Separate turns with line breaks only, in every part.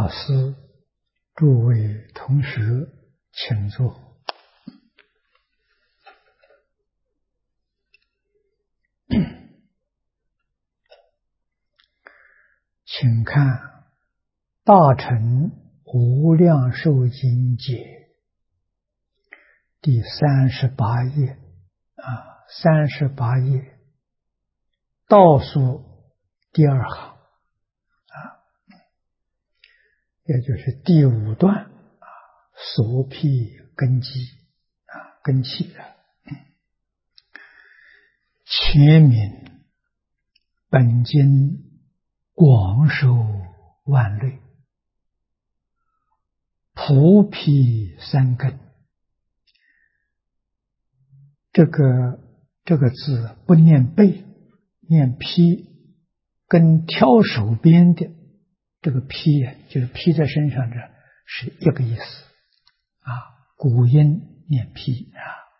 师、诸位同学，请坐。请看《大乘无量寿经解》第38页，38页倒数第二行也就是第5段所辟根基根器前明本经广受万类，普辟三根。这个字不念背，念披，跟挑手边的这个披就是披在身上的是一个意思古音念披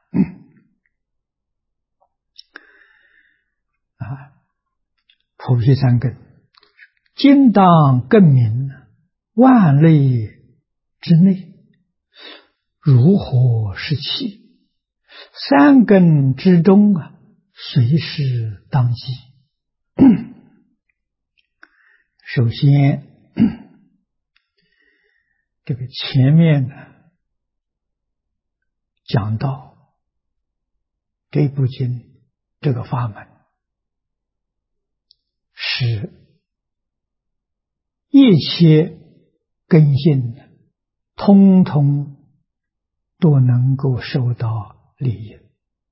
普辟三根，今当更名万类之内，如何是气？三根之中随时当机。首先，这个前面讲到这部经这个法门是一切根性通通都能够受到利益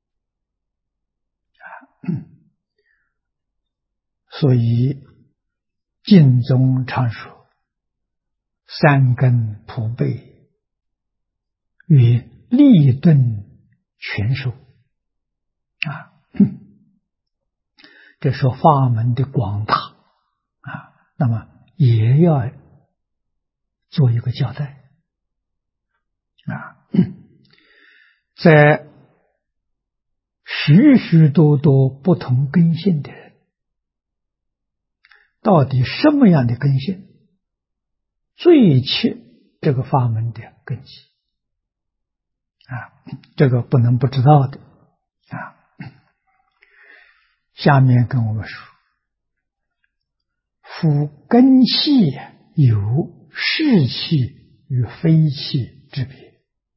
所以经中常说三根普被曰利钝全收这说法门的广大那么也要做一个交代在许许多多不同根性的人，到底什么样的根性最切这个法门的根基这个不能不知道的下面跟我们说，夫根器有是气与非气之别。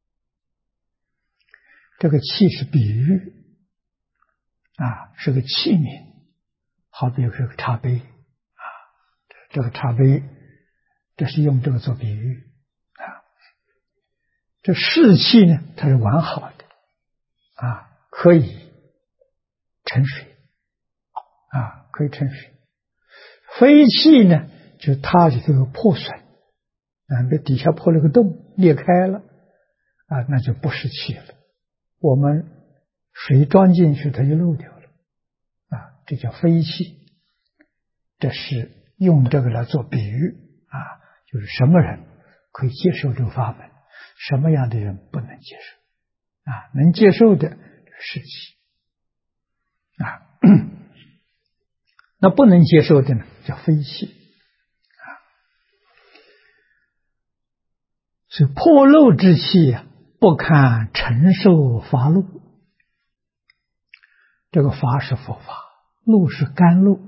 这个气是比喻是个器皿，好比是个茶杯这个茶杯这是用这个做比喻这是气呢，它是完好的可以盛水可以盛水。非气呢，就它里头有破损这底下破了个洞裂开了那就不是气了，我们水装进去它就漏掉了这叫非气。这是用这个来做比喻就是什么人可以接受这个法门，什么样的人不能接受能接受的是气那不能接受的呢叫非气所以破漏之气不堪承受法露。这个法是佛法，露是甘露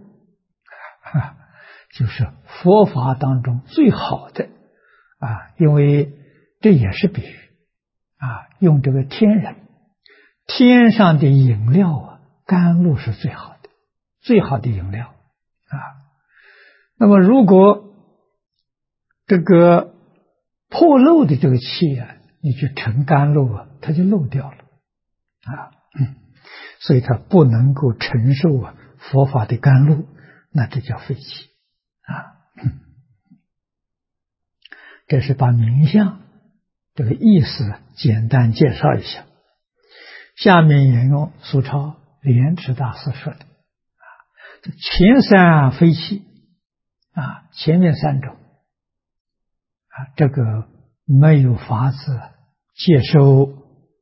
就是佛法当中最好的因为这也是比喻用这个天上的饮料甘露是最好的饮料那么如果这个破漏的这个气你去盛甘露它就漏掉了所以它不能够承受佛法的甘露，那这叫废气这是把名相这个意思简单介绍一下。下面引用苏超莲池大师说的前三非气前面三种这个没有法子接受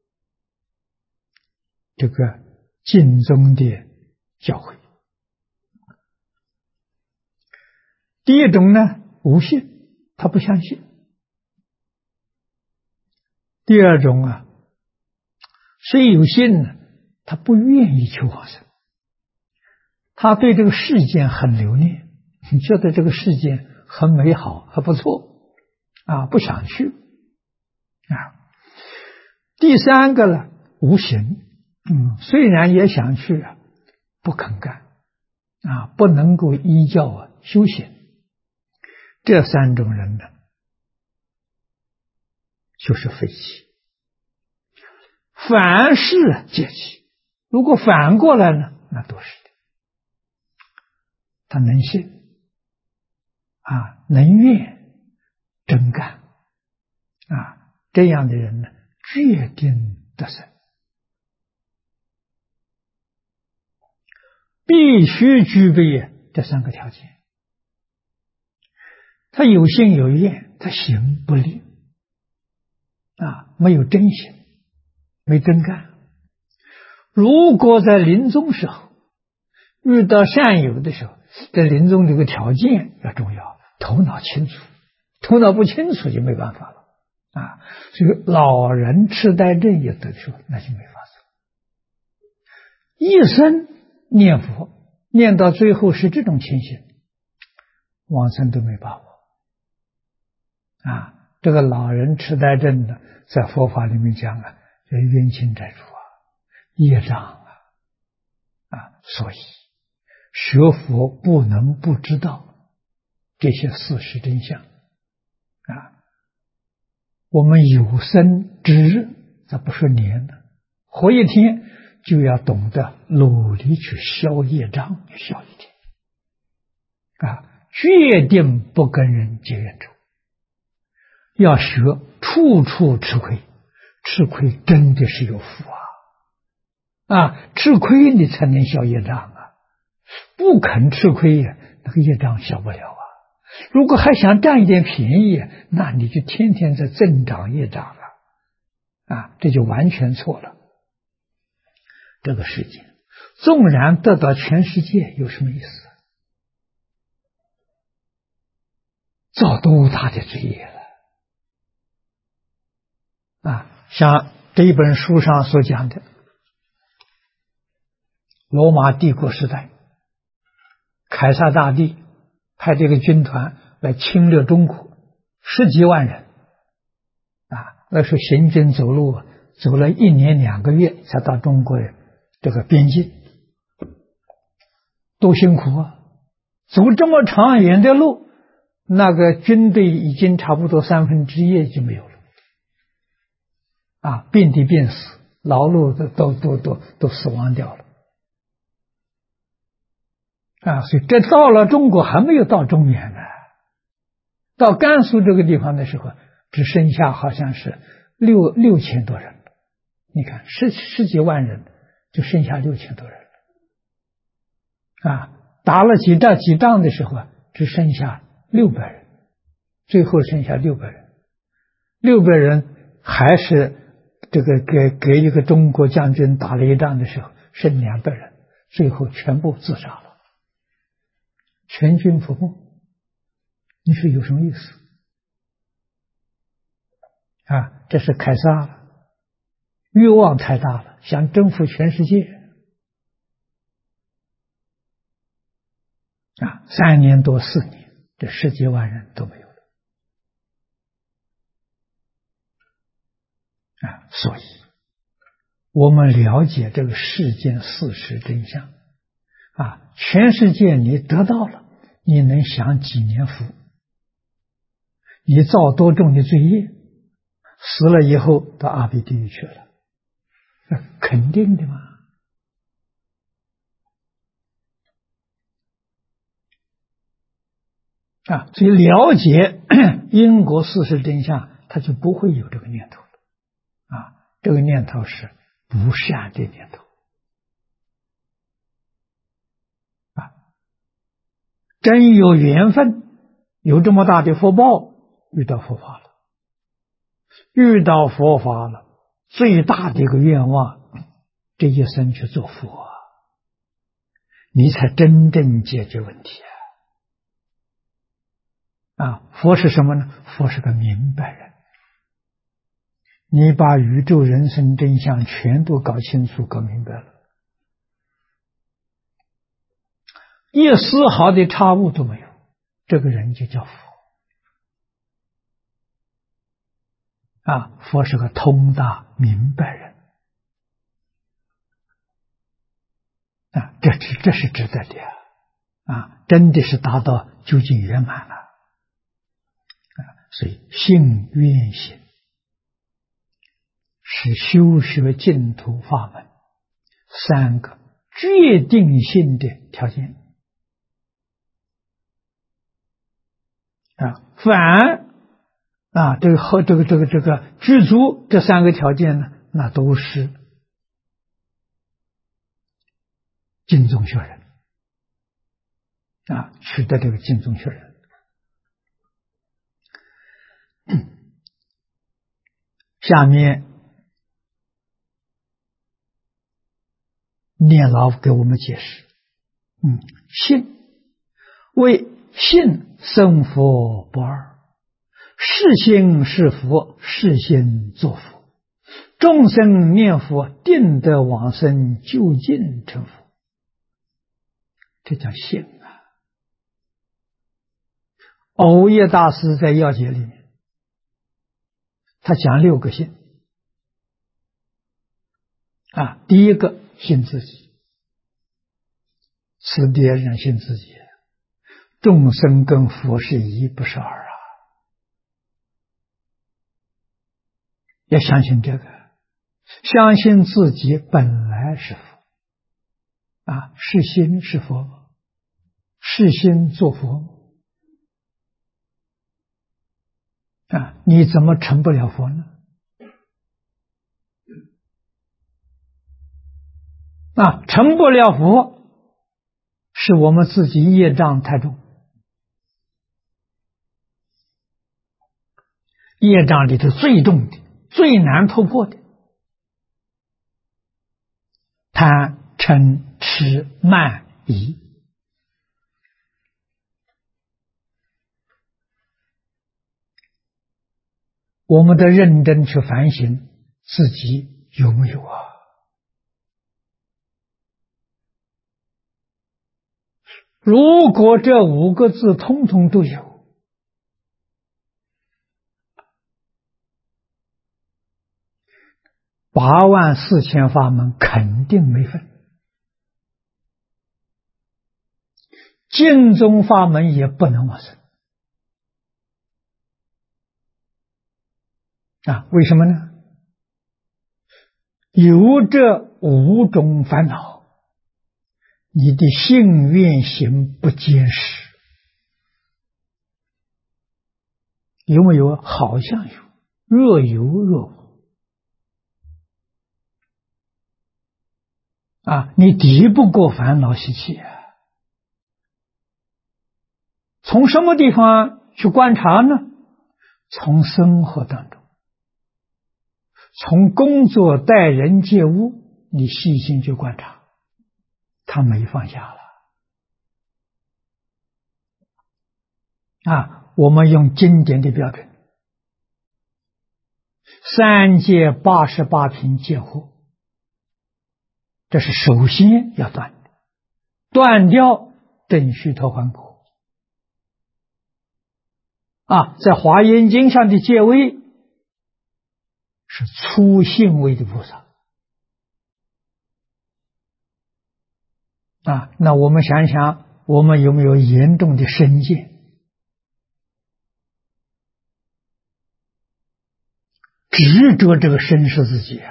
这个经中的教诲。第一种呢无信， 他不相信。第二种啊，虽有信呢，他不愿意求往生，他对这个世间很留恋，你觉得这个世间很美好，还不错啊，不想去啊。第三个呢，无行，虽然也想去啊，不肯干啊，不能够依教啊修行。这三种人呢，就是废弃。凡是皆弃，如果反过来呢，那都是的。他能信啊，能愿，真干啊，这样的人呢，决定得生。必须具备这三个条件。他有心有愿，他行不立啊，没有真行，没真干。如果在临终时候遇到善友的时候，在临终这个条件要重要，头脑清楚，头脑不清楚就没办法了啊。所以老人痴呆症有的时候那就没法子，一生念佛念到最后是这种情形，往生都没把握啊。这个老人痴呆症呢，在佛法里面讲啊，这冤亲债主啊，业障啊，所以学佛不能不知道这些事实真相啊。我们有生之日，咱不说年了，活一天就要懂得努力去消业障，消一天啊，决定不跟人结冤仇。要学处处吃亏，吃亏真的是有福啊！吃亏你才能消业障啊！不肯吃亏呀，那个业障消不了啊！如果还想占一点便宜，那你就天天在增长业障了啊！这就完全错了。这个世界纵然得到全世界，有什么意思？造多大的罪业了啊！像这一本书上所讲的，罗马帝国时代，凯撒大帝派这个军团来侵略中国，10几万人啊，那时候行军走路走了1年2个月才到中国这个边境，多辛苦啊！走这么长远的路，那个军队已经差不多1/3就没有了啊，遍地病死，劳碌都死亡掉了啊！所以这到了中国还没有到中原呢，到甘肃这个地方的时候，只剩下好像是6000多人了。你看十几万人，就剩下6000多人了啊！打了几仗的时候，只剩下600人，最后剩下600人，600人还是这个给一个中国将军打了一仗的时候，剩200人，最后全部自杀了，全军覆没。你说有什么意思啊？这是凯撒了，欲望太大了，想征服全世界啊！3年多4年，这10几万人都没有了啊！所以我们了解这个世间事实真相啊，全世界你得到了，你能享几年福？你造多重的罪业，死了以后到阿鼻地狱去了，肯定的嘛。啊，所以了解因果事实真相，他就不会有这个念头了啊。这个念头是不善的念头啊。真有缘分，有这么大的福报，遇到佛法了，遇到佛法了，最大的一个愿望，这一生去做佛，你才真正解决问题佛是什么呢？佛是个明白人。你把宇宙人生真相全都搞清楚、搞明白了，一丝毫的差误都没有，这个人就叫佛。佛是个通达明白人。这是值得的真的是达到究竟圆满了。所以信愿行是修学净土法门3个决定性的条件。凡这个具足这3个条件呢，那都是净宗学人取得这个净宗学人。下面念老给我们解释，信为信生佛不二，是心是佛，是心作佛，众生念佛定得往生，究竟成佛。这叫信藕益大师在要解里面，他讲6个信第一个信自己，此别人信自己，众生跟佛是一，不是二要相信这个，相信自己本来是佛是心是佛，是心做佛你怎么成不了佛呢？成不了佛是我们自己业障太重，业障里头最重的、最难突破的贪嗔痴慢疑。我们得认真去反省自己有没有如果这5个字通通都有，84000法门肯定没分，净宗法门也不能往生为什么呢？有这5种烦恼，你的信愿行不坚实。有没有？好像有，若有若无你敌不过烦恼习气从什么地方去观察呢？从生活当中，从工作待人接物，你细心去观察，他没放下了我们用经典的标准，3界88品戒惑，这是首先要断的，断掉正须陀洹果在华严经上的戒位是初信位的菩萨那我们想想，我们有没有严重的身见？执着这个身是自己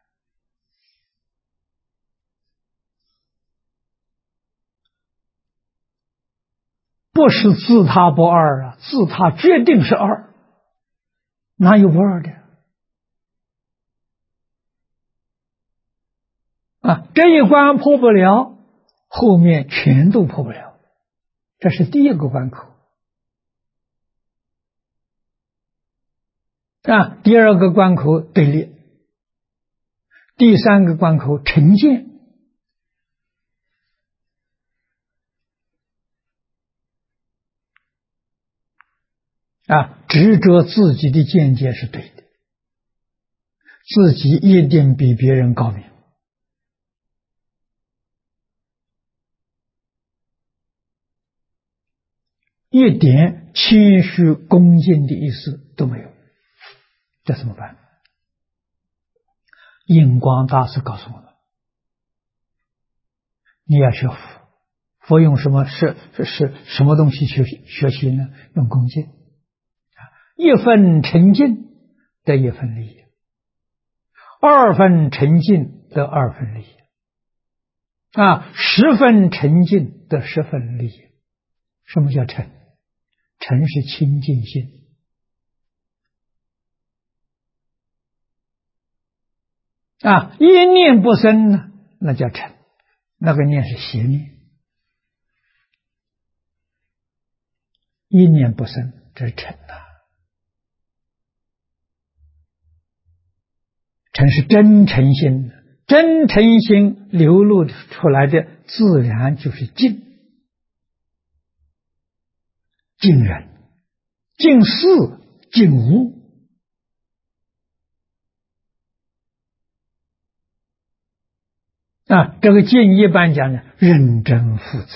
不是自他不二自他决定是二，哪有不二的这一关破不了，后面全都破不了，这是第一个关口第二个关口对立，第3个关口成见执着自己的见解是对的，自己一定比别人高明，一点谦虚恭敬的意思都没有，这怎么办？印光大师告诉我们，你要学佛，佛用什么什么东西去学习呢？用恭敬，一分沉静得一分利益，二分沉静得二分利益，10分沉静得10分利益。什么叫沉？沉是清净心。一念不生呢，那叫沉，那个念是邪念。一念不生，这是沉沉是真诚心，真诚心流露出来的自然就是净，净人、净事、净无。这个净一般讲呢，认真负责。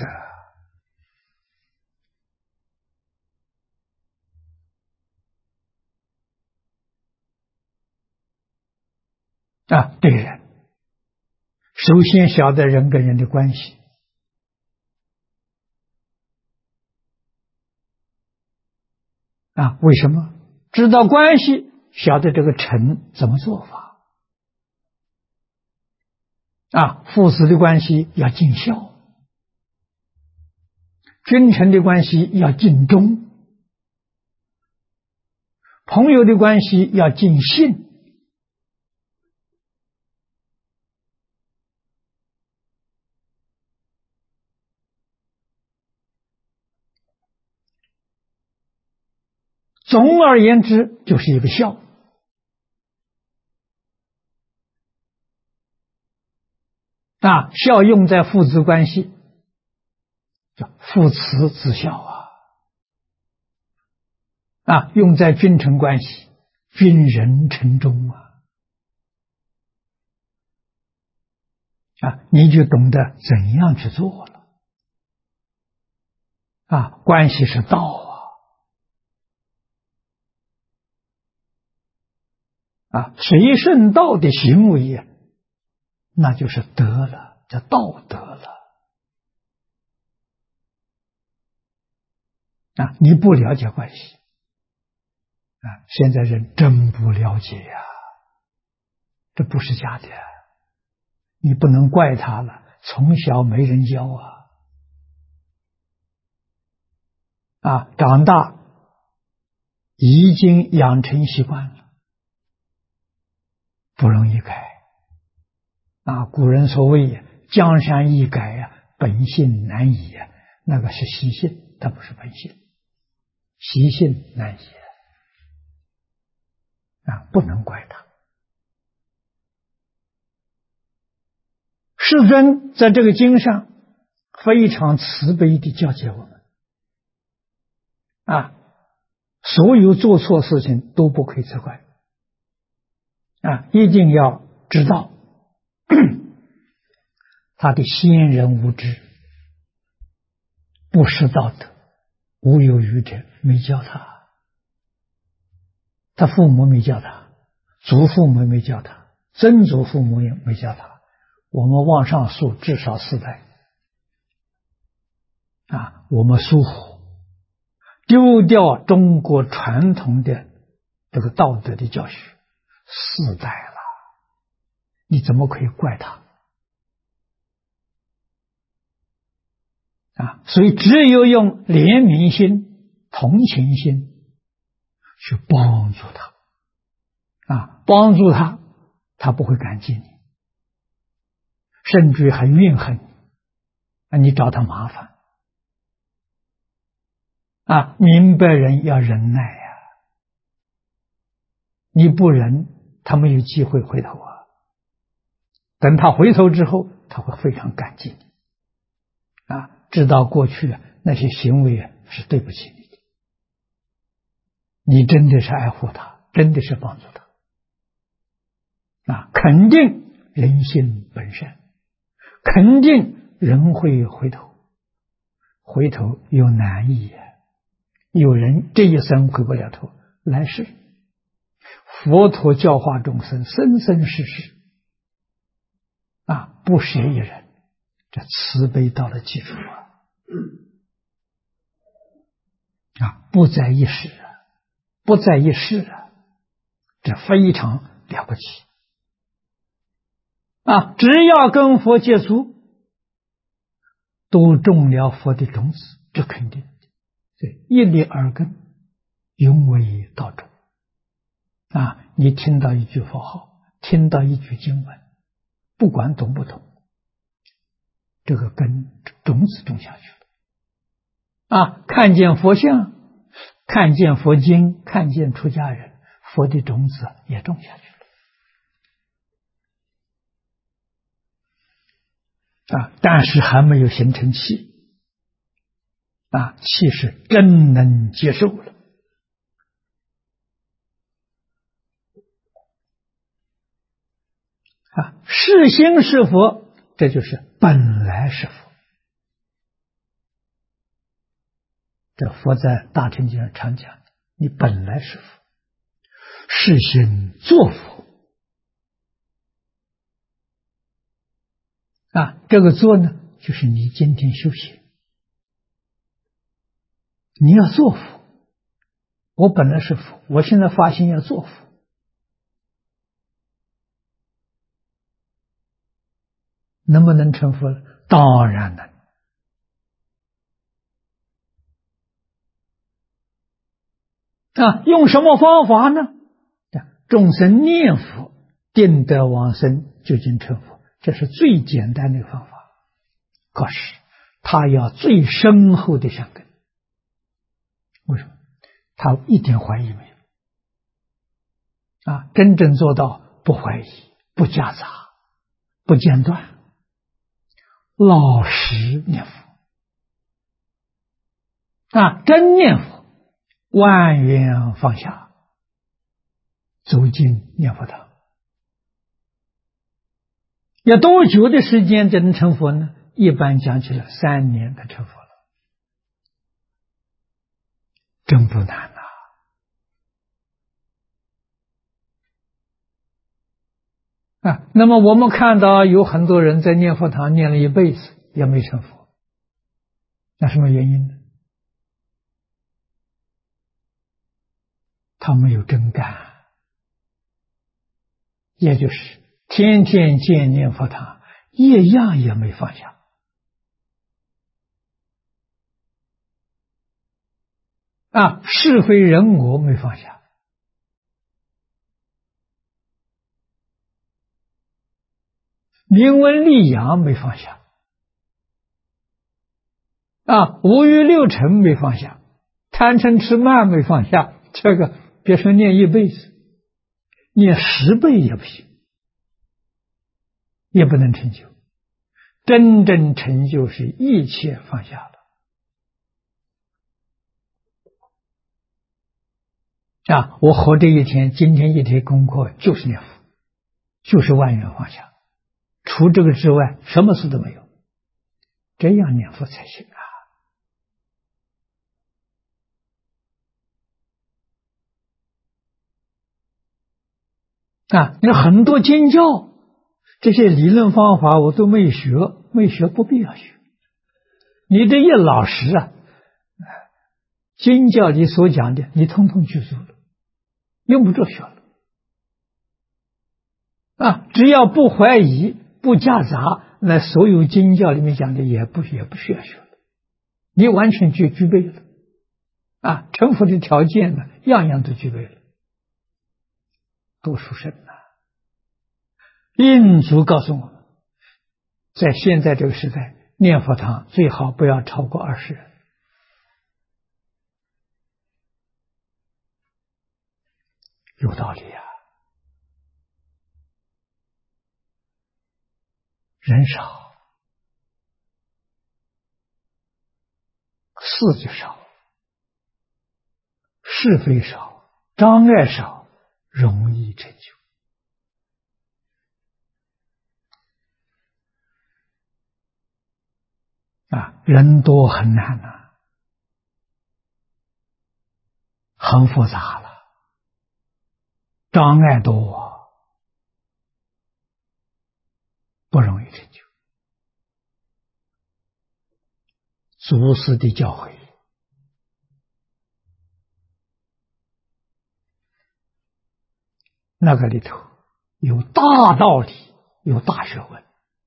对人，首先晓得人跟人的关系，为什么？知道关系，晓得这个臣怎么做法。父子的关系要尽孝，君臣的关系要尽忠，朋友的关系要尽信。总而言之，就是一个孝。孝用在父子关系，叫父慈子孝用在君臣关系，君仁臣忠你就懂得怎样去做了关系是道随顺道的行为那就是德了，叫道德了你不了解关系现在人真不了解这不是假的你不能怪他了，从小没人教长大已经养成习惯了，不容易改古人所谓江山易改本性难移那个是习性，它不是本性，习性难移不能怪他。世尊在这个经上非常慈悲地教诫我们所有做错事情都不可以责怪一定要知道他的先人无知，不识道德，无有愚者，没教他，他父母没教他，祖父母没教他，曾祖父母也没教他，我们往上数至少4代我们疏忽丢掉中国传统的这个道德的教学4代了，你怎么可以怪他所以只有用怜悯心、同情心去帮助他帮助他，他不会感激你，甚至还怨恨你你找他麻烦明白人要忍耐你不忍，他没有机会回头等他回头之后，他会非常感激你知道过去那些行为是对不起你你真的是爱护他，真的是帮助他肯定人性本善，肯定人会回头，回头有难易呀，有人这一生回不了头，来世佛陀教化众生，生生世世不舍一人，这慈悲到了极处不在一时不在一世这非常了不起只要跟佛接触，都种了佛的种子，这肯定对，一粒耳根，永为道种你听到一句佛号，听到一句经文，不管懂不懂，这个根种子种下去了看见佛像，看见佛经，看见出家人，佛的种子也种下去了但是还没有形成气气是真能接受了是心是佛，这就是本来是佛。这佛在大乘经上常讲，你本来是佛，是心作佛这个做呢，就是你今天修行，你要做佛。我本来是佛，我现在发心要做佛，能不能成佛？当然能用什么方法呢？众生念佛，定得往生，究竟成佛，这是最简单的方法。可是他要最深厚的善根。为什么？他一点怀疑没有真正做到不怀疑，不夹杂，不间断，老实念佛真念佛，万缘放下，走进念佛堂。要多久的时间才能成佛呢？一般讲起来3年他成佛了，真不难那么我们看到有很多人在念佛堂念了一辈子也没成佛，那什么原因呢？他没有真干，也就是天天见念佛堂，一样也没放下是非人我没放下，名闻利养没放下五欲六尘没放下，贪嗔痴慢没放下，这个别说念一辈子，念10倍也不行，也不能成就。真正成就是一切放下了我活这一天，今天一天功课就是念佛，就是万缘放下，除这个之外什么事都没有，这样念佛才行你很多经教这些理论方法我都没学，没学不必要学，你这一老实经教里所讲的你通通去做了，用不着学了只要不怀疑，不夹杂，那所有经教里面讲的也不需要学了，你完全具备了成佛的条件呢，样样都具备了。多殊胜印祖告诉我们，在现在这个时代，念佛堂最好不要超过20人。有道理人少，事就少，是非少， 障碍少，容易成就。人多很难呐，很复杂了，障碍多，不容易成就。祖师的教诲，那个里头有大道理，有大学问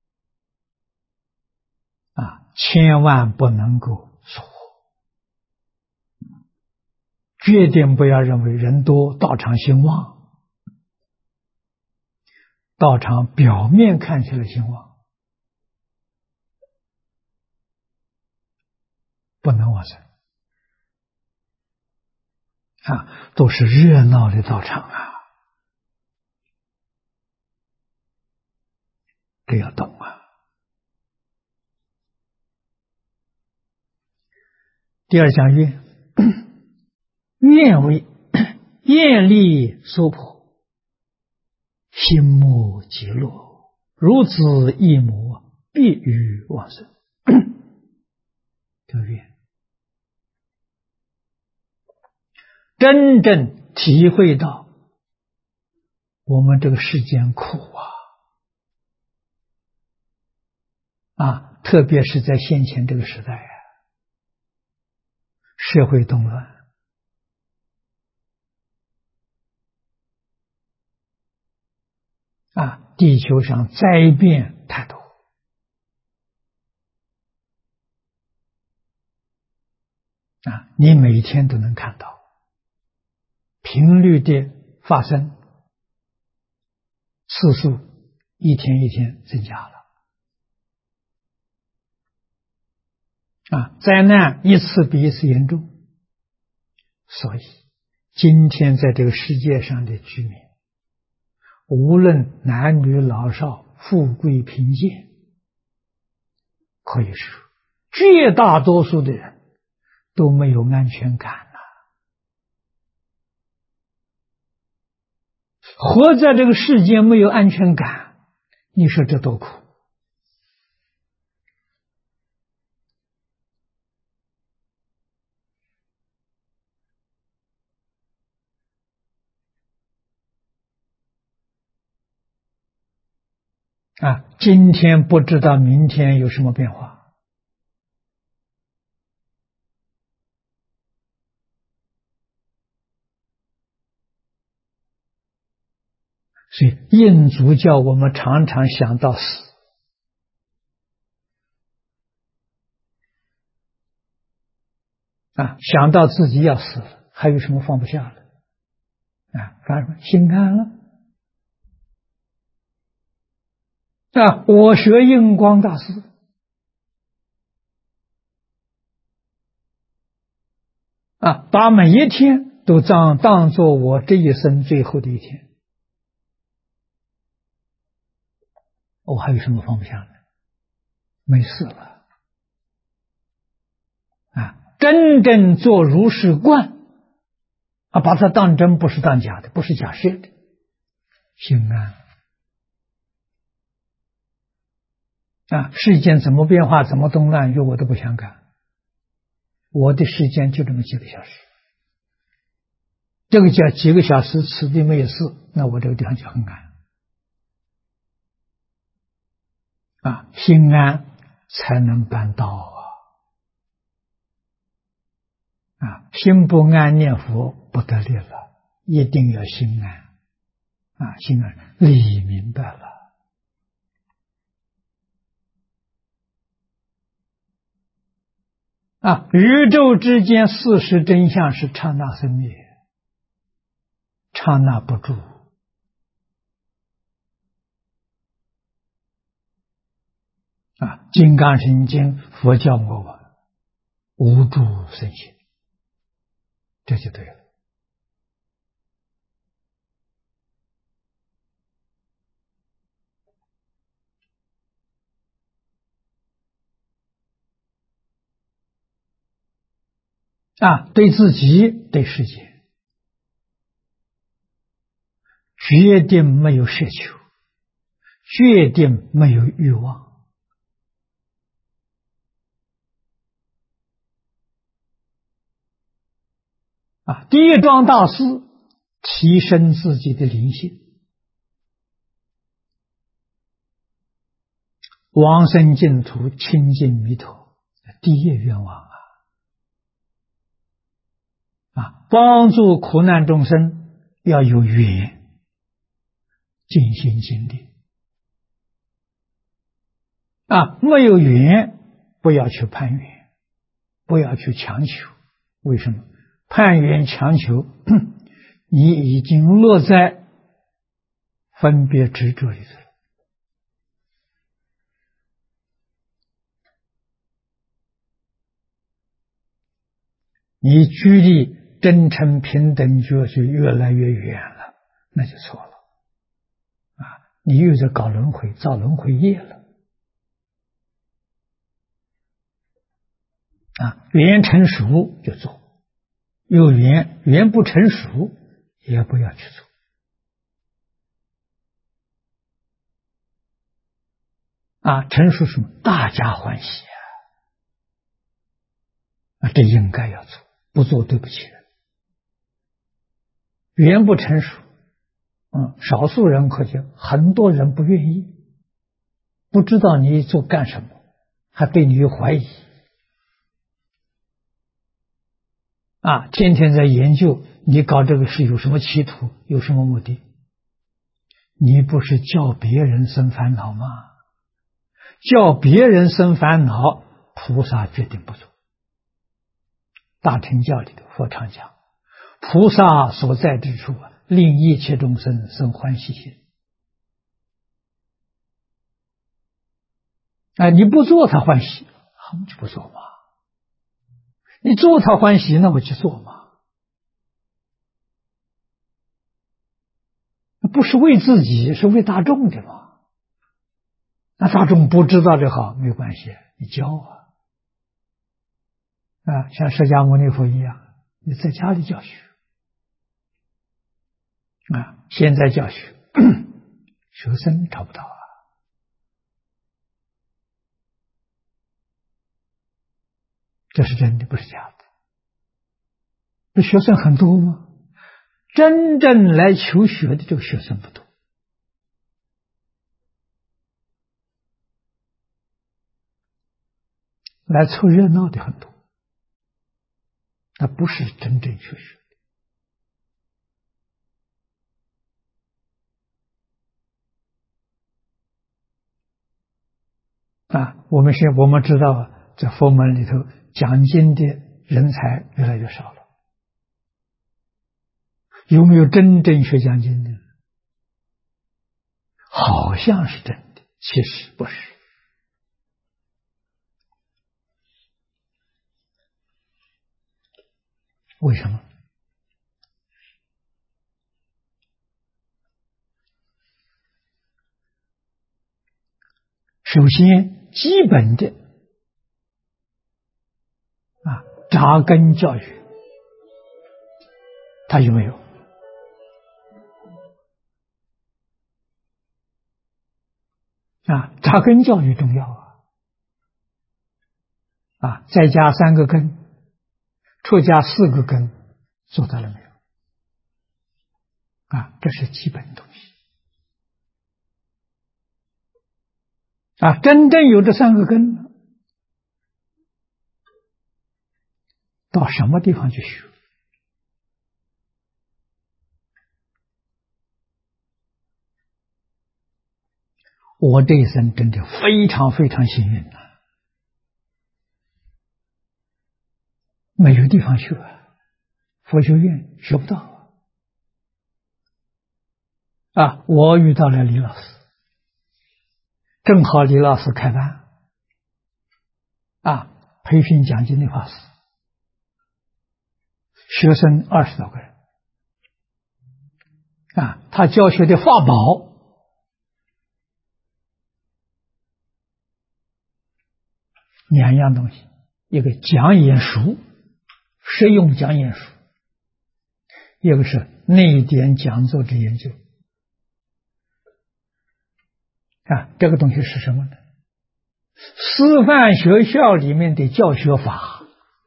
千万不能够疏忽，决定不要认为人多道场兴旺，道场表面看起来兴旺，不能往生都是热闹的道场这要懂第二讲愿，愿为愿力所迫，心目极乐，如此一母，必欲往生。这个愿真正体会到我们这个世间苦特别是在现前这个时代社会动乱地球上灾变太多你每天都能看到频率的发生次数一天一天增加了灾难一次比一次严重，所以今天在这个世界上的居民，无论男女老少、富贵贫贱，可以说绝大多数的人都没有安全感活在这个世界没有安全感，你说这多苦今天不知道明天有什么变化，所以印祖教我们常常想到死想到自己要死了，还有什么放不下了干什么心安了我学印光大师把每一天都当作我这一生最后的一天，我还有什么放不下呢？没事了真正做如是观把它当真，不是当假的，不是假设的，心安世间怎么变化，怎么动乱，与我都不相干，我的时间就这么几个小时，这个叫几个小时此地没有事，那我这个地方就很安心安才能办道心不安念佛不得力了，一定要心安心安理明白了宇宙之间事实真相是刹那生灭，刹那不住金刚神经佛教我们无住生心，这就对了对自己对世界决定没有奢求，决定没有欲望。第一桩大事，提升自己的灵性，往生净土，亲近弥陀，第一愿望帮助苦难众生要有缘，尽心尽力没有缘不要去攀缘，不要去强求。为什么？攀缘强求，你已经落在分别执着里头了。你距离真诚平等觉就越来越远了，那就错了你又在搞轮回，造轮回业了缘成熟就做，有缘不成熟也不要去做成熟什么？大家欢喜这应该要做，不做对不起人。缘不成熟少数人可以，很多人不愿意，不知道你做干什么，还对你有怀疑天天在研究你搞这个是有什么企图，有什么目的？你不是叫别人生烦恼吗？叫别人生烦恼，菩萨决定不做。大乘教里的佛常讲，菩萨所在之处令一切众生生欢喜心你不做他欢喜，我们就不做嘛。你做他欢喜，那我就做嘛。不是为自己，是为大众的嘛。那大众不知道这好，没关系，你教像释迦牟尼佛一样，你在家里教学现在教学学生找不到这是真的，不是假的。这学生很多吗？真正来求学的这个学生不多，来凑热闹的很多，那不是真正求学我们知道在佛门里头讲经的人才越来越少了，有没有真正学讲经的？好像是真的，其实不是。为什么？首先基本的扎根教育他有没有？扎根教育重要在家3个根，出家4个根，做到了没有？这是基本的东西真正有这3个根，到什么地方去学？我这一生真的非常非常幸运没有地方学佛学院学不到我遇到了李老师，正好李老师开班培训讲经的法师，学生20多个人他教学的法宝2样东西，一个讲演书，实用讲演书，一个是内典讲座之研究， 这个东西是什么呢？师范学校里面的教学法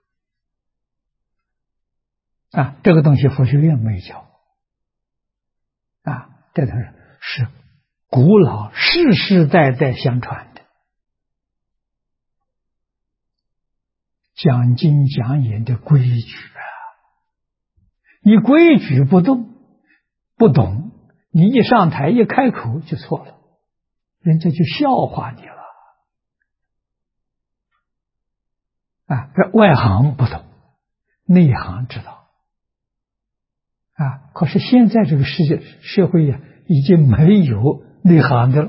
这个东西佛学院没教这东西是古老世世代代相传的，讲经讲演的规矩你规矩不懂，你一上台一开口就错了，人家就笑话你了这外行不懂，内行知道可是现在这个社会已经没有内行的了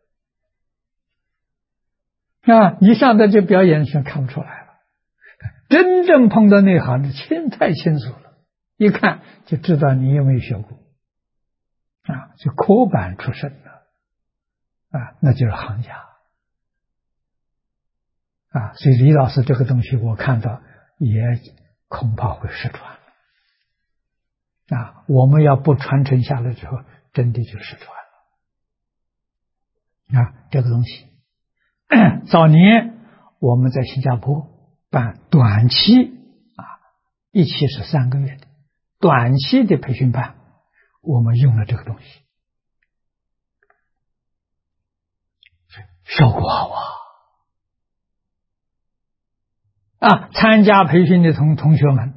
你上台这表演是看不出来了，真正碰到内行的太清楚了，一看就知道你有没有学过就科班出身的那就是行家所以李老师这个东西我看到也恐怕会失传我们要不传承下来之后，真的就失传了这个东西早年我们在新加坡办短期一期是3个月的短期的培训班，我们用了这个东西，效果好参加培训的同学们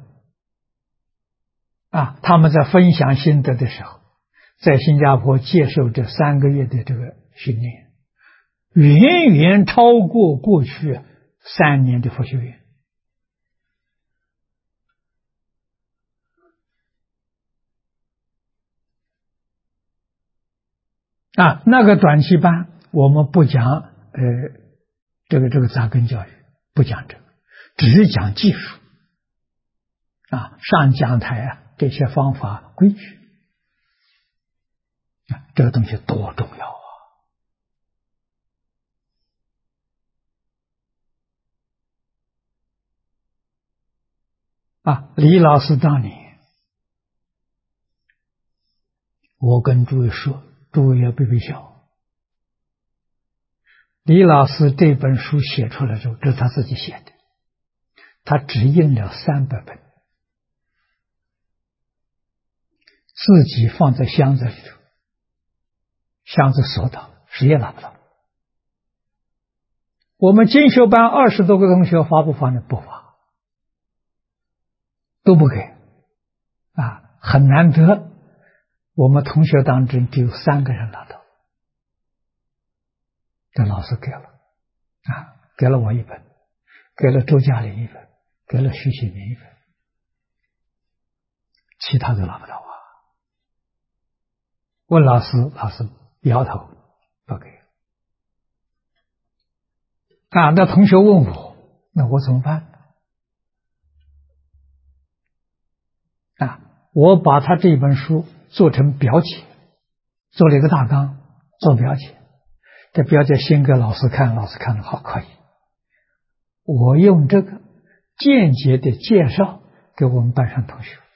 他们在分享心得的时候，在新加坡接受这3个月的这个训练，远远超过过去3年的佛学院那个短期班我们不讲这个扎根教育，不讲这个，只讲技术上讲台这些方法规矩这个东西多重要李老师当年我跟诸位说，诸位要别笑，李老师这本书写出来之后，这是他自己写的，他只印了300本，自己放在箱子里头，箱子锁到，谁也拿不到。我们进修班20多个同学发不发呢？不发，都不给很难得，我们同学当中只有3个人拿到，这老师给了给了我1本，给了周嘉玲1本，给了徐启明1本，其他都拿不到问老师，老师摇头不给那同学问我，那我怎么办我把他这本书做成表解，做了一个大纲做表解，这表解先给老师看，老师看了好可以，我用这个间接的介绍给我们班上同学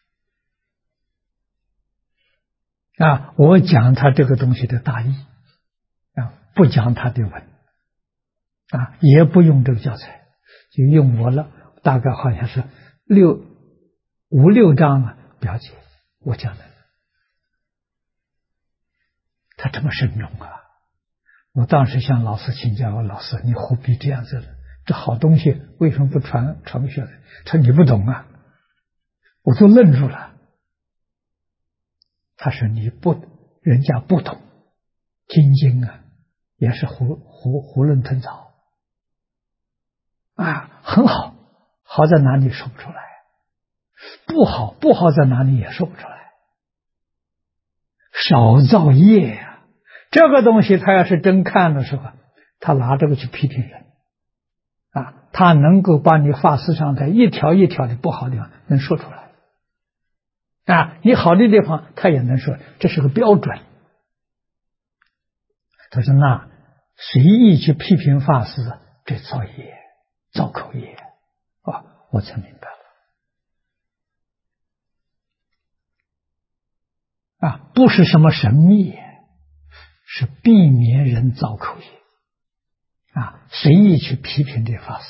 我讲他这个东西的大意不讲他的文也不用这个教材，就用我了，大概好像是5、6章表解我讲的，他这么慎重我当时向老师请教，我老师你何必这样子呢？这好东西为什么不传下来？他说你不懂我都愣住了。他说人家不懂经也是囫囵吞枣很好，好在哪里说不出来，不好在哪里也说不出来，少造业这个东西他要是真看的时候，他拿这个去批评人他能够把你法师上台一条一条的不好的地方能说出来你好的地方他也能说，这是个标准。他说那随意去批评法师这造业造口业我才明白了不是什么神秘， 是避免人造口业啊，随意去批评这法师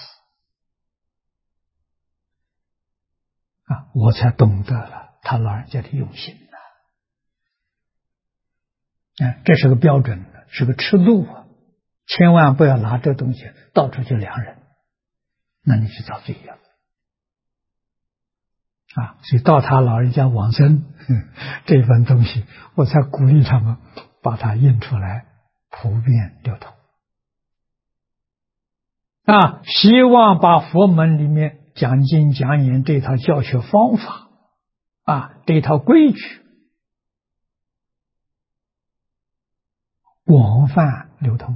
啊，我才懂得了他老人家的用心这是个标准，是个尺度啊，千万不要拿这东西到处去量人，那你去造罪业啊。所以到他老人家往生这份东西，我才鼓励他们把它印出来，普遍流通啊，希望把佛门里面讲经讲演这套教学方法啊，这套规矩广泛流通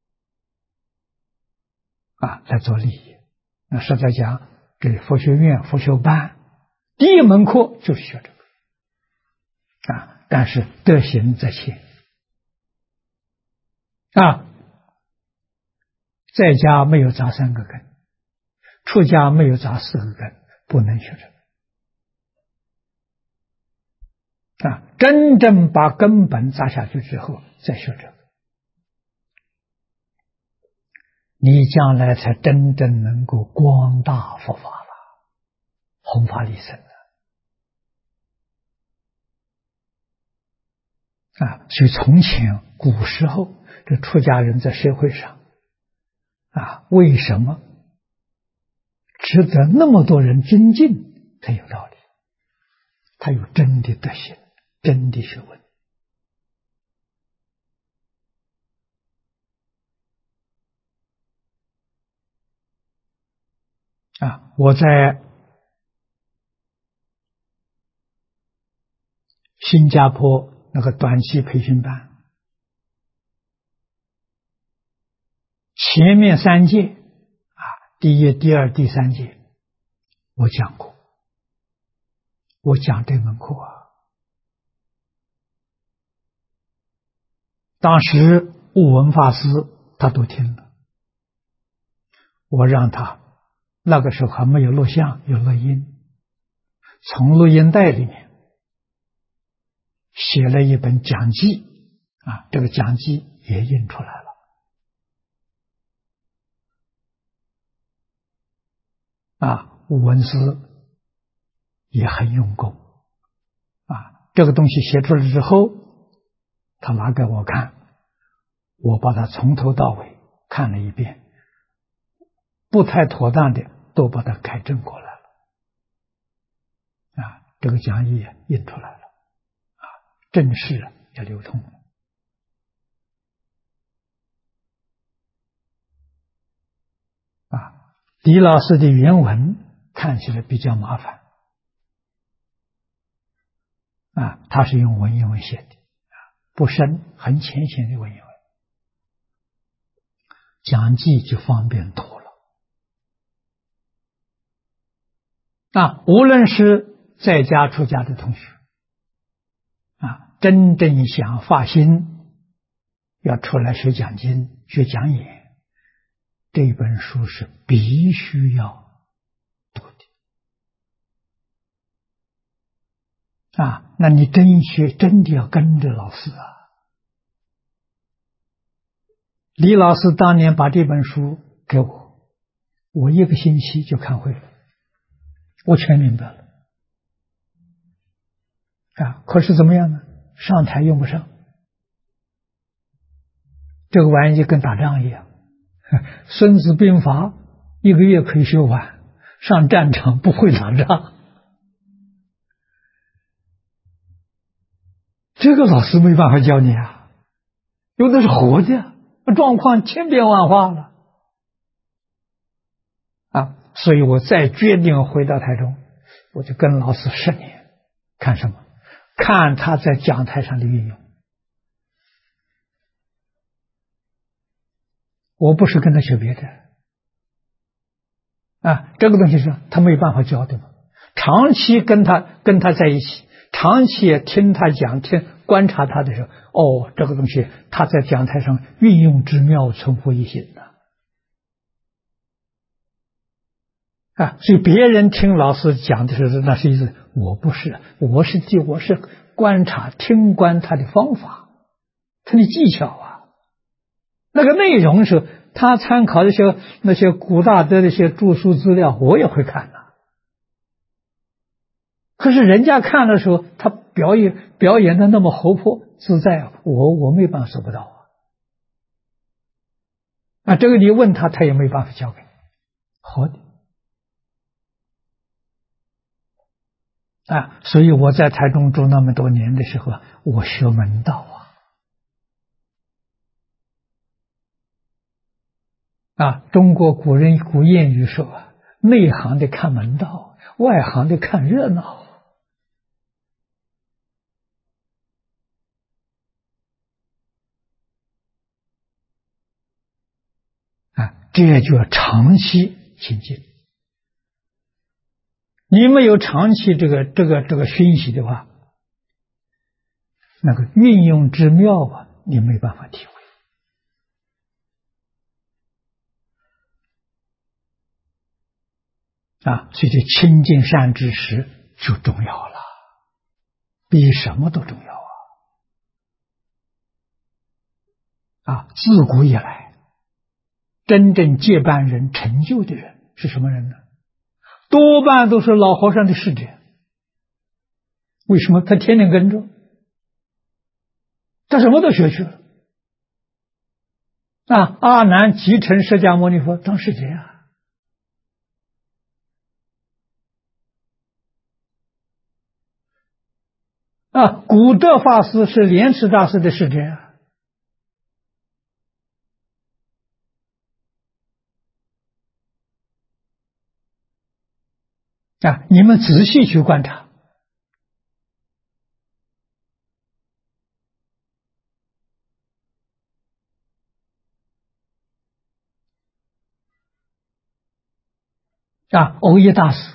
啊，来做利益。那实在讲，这佛学院、佛学班第一门课就是学这个啊，但是德行在前啊，在家没有扎3个根，出家没有扎4个根，不能学这个啊，真正把根本扎下去之后再学这个，你将来才真正能够光大佛法了，弘法利生啊！所以从前古时候这出家人在社会上啊，为什么值得那么多人尊敬？它有道理，它有真的德行，真的学问啊！我在新加坡那个短期培训班，前面3届啊，第1、第2、第3届，我讲过，我讲这门课啊。当时悟文法师他都听了，我让他那个时候还没有录像，有录音，从录音带里面写了一本讲记啊，这个讲记也印出来了啊。悟文师也很用功啊，这个东西写出来之后，他拿给我看，我把它从头到尾看了一遍，不太妥当的都把它改正过来了啊，这个讲义印出来了啊，正式也流通了啊。李老师的原文看起来比较麻烦啊，他是用文言文写的，不深，很浅显的文言文，讲记就方便多了啊。无论是在家出家的同学啊，真正想发心要出来学讲经、学讲演，这本书是必须要读的啊。那你真学，真的要跟着老师啊。李老师当年把这本书给我，我1个星期就看会了，我全明白了啊。可是怎么样呢？上台用不上，这个玩意就跟打仗一样，孙子兵法1个月可以学完，上战场不会打仗。这个老师没办法教你啊，有的是活的，状况千变万化了啊。所以我再决定回到台中，我就跟老师10年，看什么？看他在讲台上的运用。我不是跟他学别的啊，这个东西是他没办法教的嘛。长期跟他在一起，长期听他讲，观察他的时候，哦，这个东西他在讲台上运用之妙，存乎一心的啊。所以别人听老师讲的时候，那是意思，我不是，我是观察听观他的方法， 他的技巧啊，那个内容是他参考那些古大德的一些著书资料，我也会看的。可是人家看的时候，他表演的那么活泼自在，我没办法做不到啊！这个你问他，他也没办法教给你，活的啊！所以我在台中住那么多年的时候，我学门道啊！中国古谚语说啊，内行的看门道，外行的看热闹啊！这就要长期亲近。你没有长期这个熏习的话，那个运用之妙啊，你没办法体会啊。所以这亲近善知识就重要了，比什么都重要啊！自古以来，真正接班人成就的人是什么人呢？多半都是老和尚的侍者。为什么？他天天跟着，他什么都学去了。阿难继承释迦牟尼佛当侍者古德法师是莲池大师的侍者你们仔细去观察藕益大师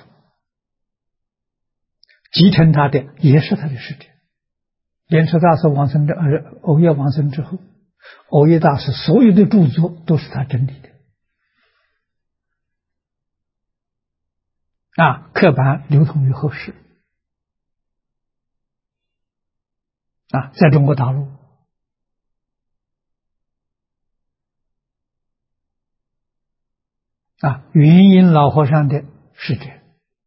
继承他的也是他的侍者。莲池大师往生藕益往生之后，藕益大师所有的著作都是他整理的刻版流通于后世在中国大陆云隐老和尚的侍者。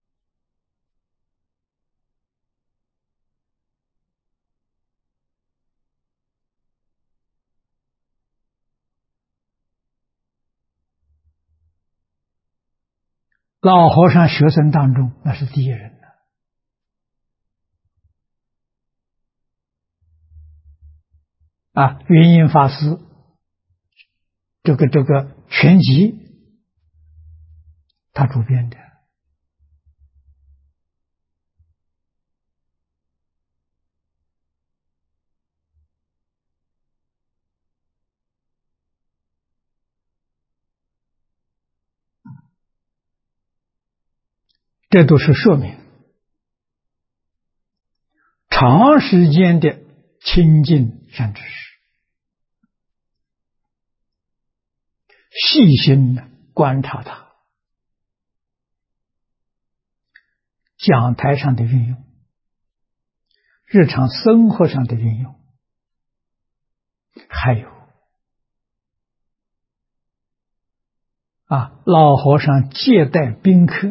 老和尚学生当中那是第一人云隐法师这个全集他主编的这都是说明长时间的亲近善知识，细心的观察他讲台上的运用，日常生活上的运用，还有老和尚接待宾客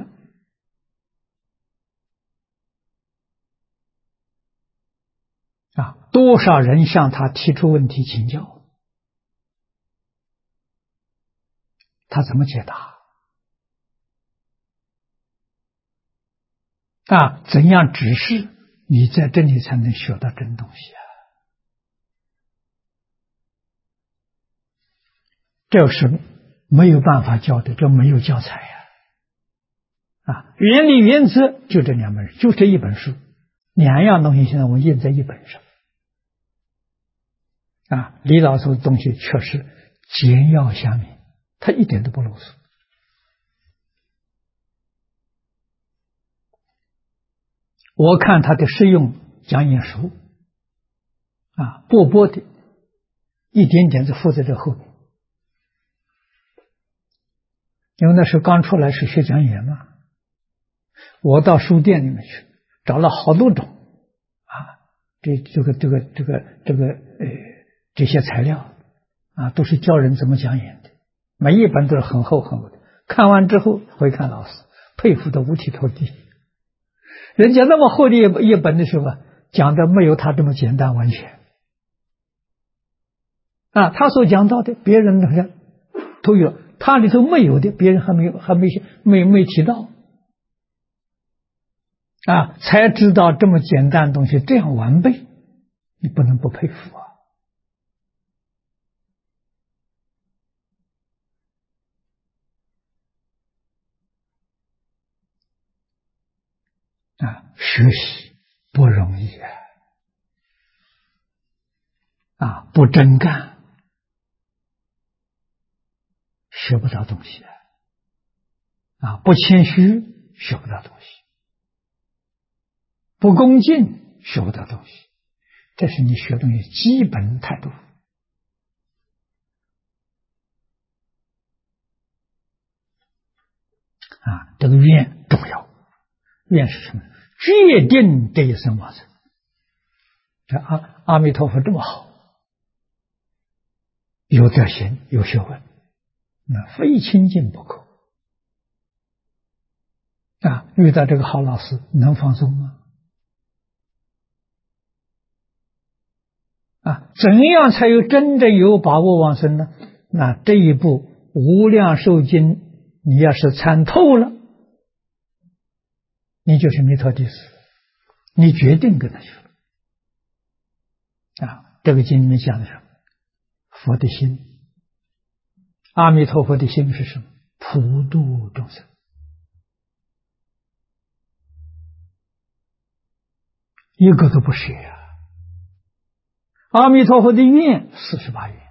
多少人向他提出问题请教，他怎么解答怎样指示你在这里才能学到真东西这是没有办法教的，这没有教材原理原则就这两本，就这一本书，两样东西现在我们印在一本上李老师的东西确实简要详明，他一点都不啰嗦我看他的实用讲演书薄薄的一点点就附在这后面，因为那时候刚出来是学讲演嘛，我到书店里面去找了好多种这些材料啊，都是教人怎么讲演的，每一本都是很厚很厚的。看完之后回看老师，佩服的五体投地。人家那么厚的一本的时候啊，讲的没有他这么简单完全啊，他所讲到的别人好像都有，他里头没有的别人没提到啊，才知道这么简单的东西这样完备，你不能不佩服啊！学习不容易啊，不真干学不到东西啊，不谦虚学不到东西，不恭敬学不到东西，这是你学东西基本态度啊。这个愿重要，愿是什么？决定这一生往生。这阿弥陀佛这么好，有德行，有学问，那非清净不可啊！遇到这个好老师，能放松吗？啊，怎样才有真正有把握往生呢？那这一部无量寿经，你要是参透了，你就是弥陀弟子，你决定跟他学啊。这个经里面讲的是佛的心，阿弥陀佛的心是什么？普度众生，一个都不舍啊。阿弥陀佛的愿48愿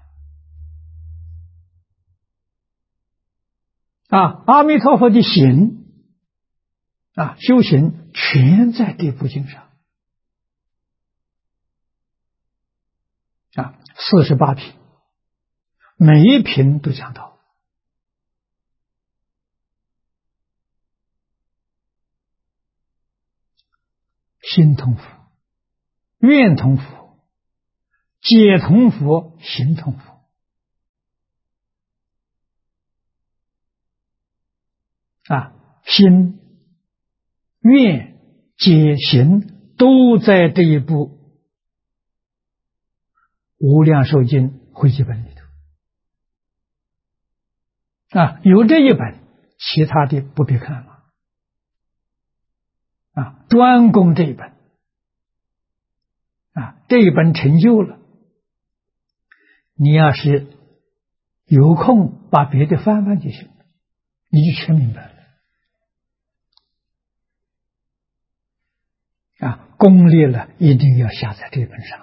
啊，阿弥陀佛的行啊，修行全在这部经上啊，48品，每一品都讲到心同佛，愿同佛，解同佛，行同佛啊，心、愿、解、行都在这一部无量寿经汇集本里头啊，有这一本，其他的不必看了啊，专攻这一本啊，这一本成就了，你要是有空把别的翻翻就行，你就全明白了啊，功力了一定要下在这本上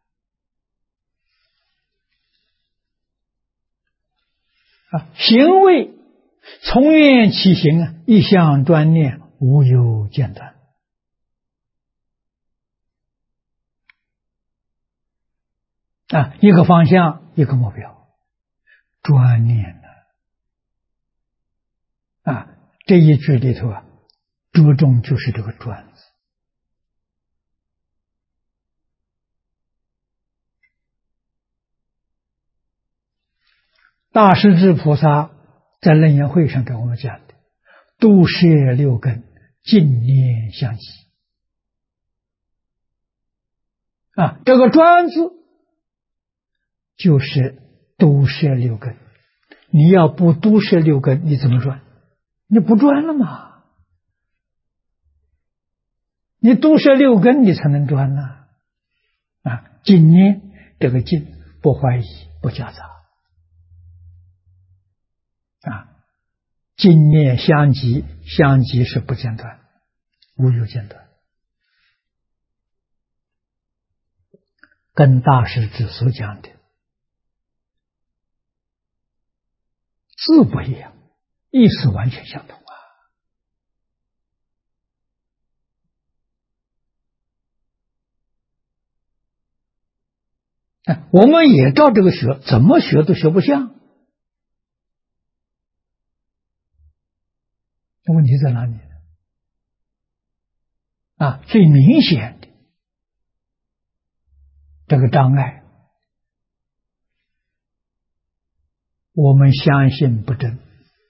啊，行为从愿起行啊，一向专念，无有间断啊，一个方向，一个目标，专念啊，这一句里头啊，着重就是这个专字。大势至菩萨在楞严会上给我们讲的，度摄六根，净念相继啊，这个专字就是度摄六根。你要不度摄六根，你怎么专？你不专了嘛？你度摄六根，你才能专呢啊！净念，这个净不怀疑，不夹杂啊，净念相继，相继是不间断，无有间断，跟大师之所讲的字不一样，意思完全相同啊！我们也照这个学，怎么学都学不像，那问题在哪里啊？最明显的这个障碍我们相信不真，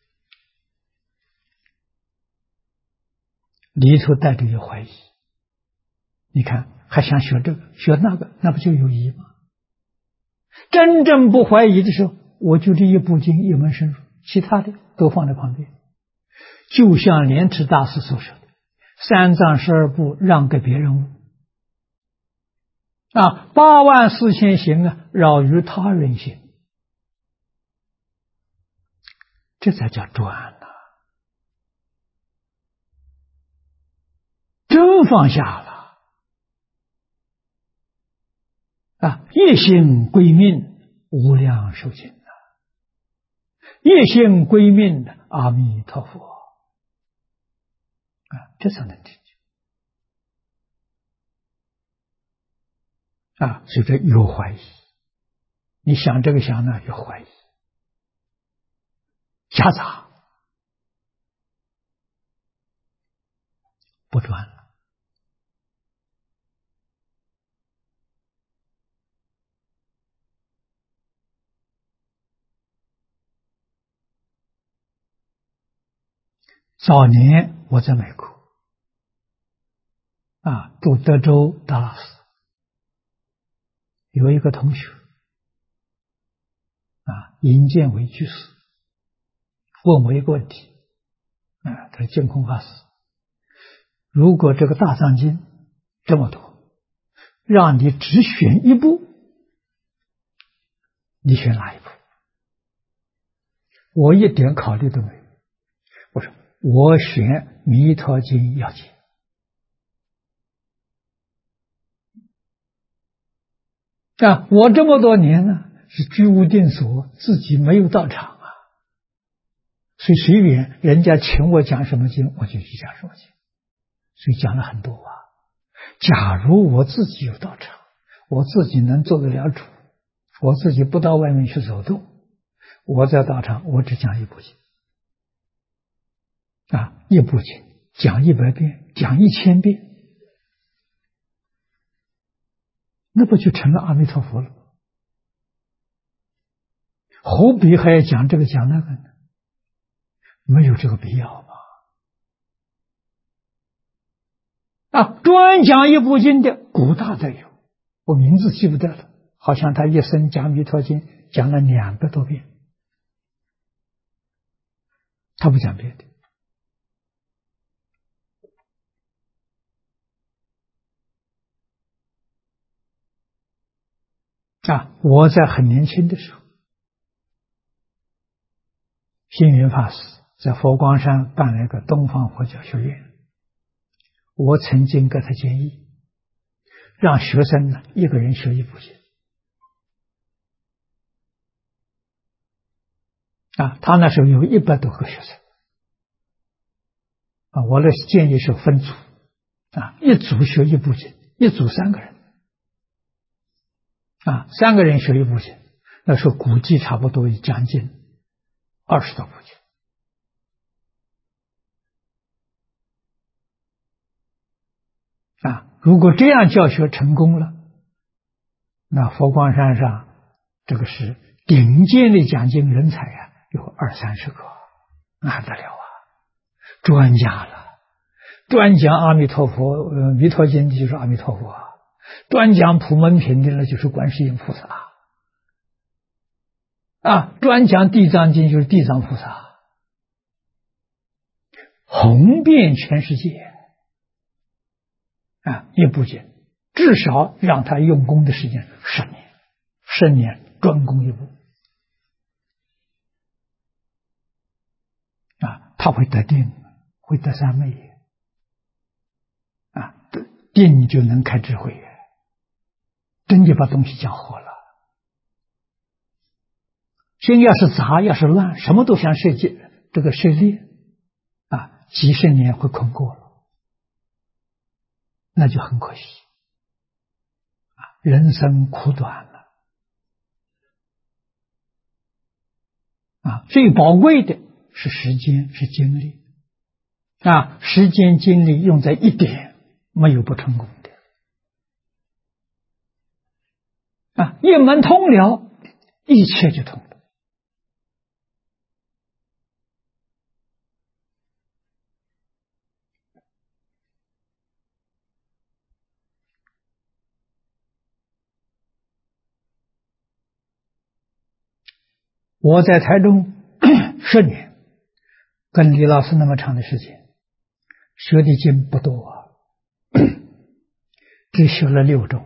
里头带着有怀疑。你看，还想学这个学那个，那不就有疑吗？真正不怀疑的时候，我就这一部经一门深入，其他的都放在旁边。就像莲池大师所说的，3藏12部让给别人悟，84000行扰于他人行，这才叫专真放下了一心归命，无量寿经一心归命的阿弥陀佛这才能听见所以这有怀疑，你想这个想那有怀疑，夹杂不专了。早年我在美国读德州达拉斯，有一个同学尹建伟居士问我一个问题他说净空法师，如果这个大藏经这么多，让你只选一部，你选哪一部？我一点考虑都没有，我说我选弥陀经要紧。我这么多年呢是居无定所，自己没有到场所以随便人家请我讲什么经，我就去讲什么经，所以讲了很多假如我自己有到场，我自己能做得了主，我自己不到外面去走动，我在道场我只讲一部经一部经讲100遍，讲1000遍，那不就成了阿弥陀佛了吗？何必还要讲这个讲那个呢？没有这个必要专讲一部经的古大德有，我名字记不得了，好像他一生讲弥陀经讲了200多遍，他不讲别的我在很年轻的时候，星云法师在佛光山办了一个东方佛教学院，我曾经给他建议，让学生呢一个人学一部经他那时候有100多个学生我的建议是分组一组学一部经，一组3个人3个人学一部经，那时候估计差不多将近20多部经如果这样教学成功了，那佛光山上这个是顶尖的讲经人才有20-30个，那得了专家了，专讲阿弥陀佛弥陀经的就是阿弥陀佛专讲普门品的呢就是观世音菩萨专讲地藏经就是地藏菩萨，红遍全世界一部经至少让他用功的时间10年专攻一部他会得定，会得三昧定就能开智慧，真就把东西讲活了。心要是杂，要是乱，什么都想设计，这个设立几十年会空过了，那就很可惜人生苦短了最宝贵的是时间，是精力时间精力用在一点，没有不成功的一门通了，一切就通了我在台中10年，跟李老师那么长的时间，学的经不多啊，只学了6种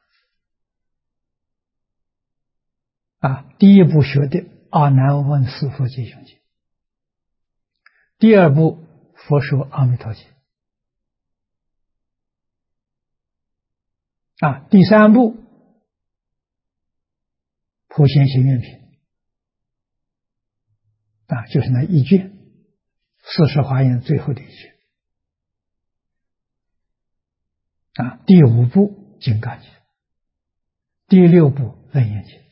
第一部学的《阿难问事佛戒行经》，第二部《佛说阿弥陀经》，第三部《普贤行愿品》，就是那一卷，40华严最后的一卷，第5部《金刚经》，第6部《楞严经》，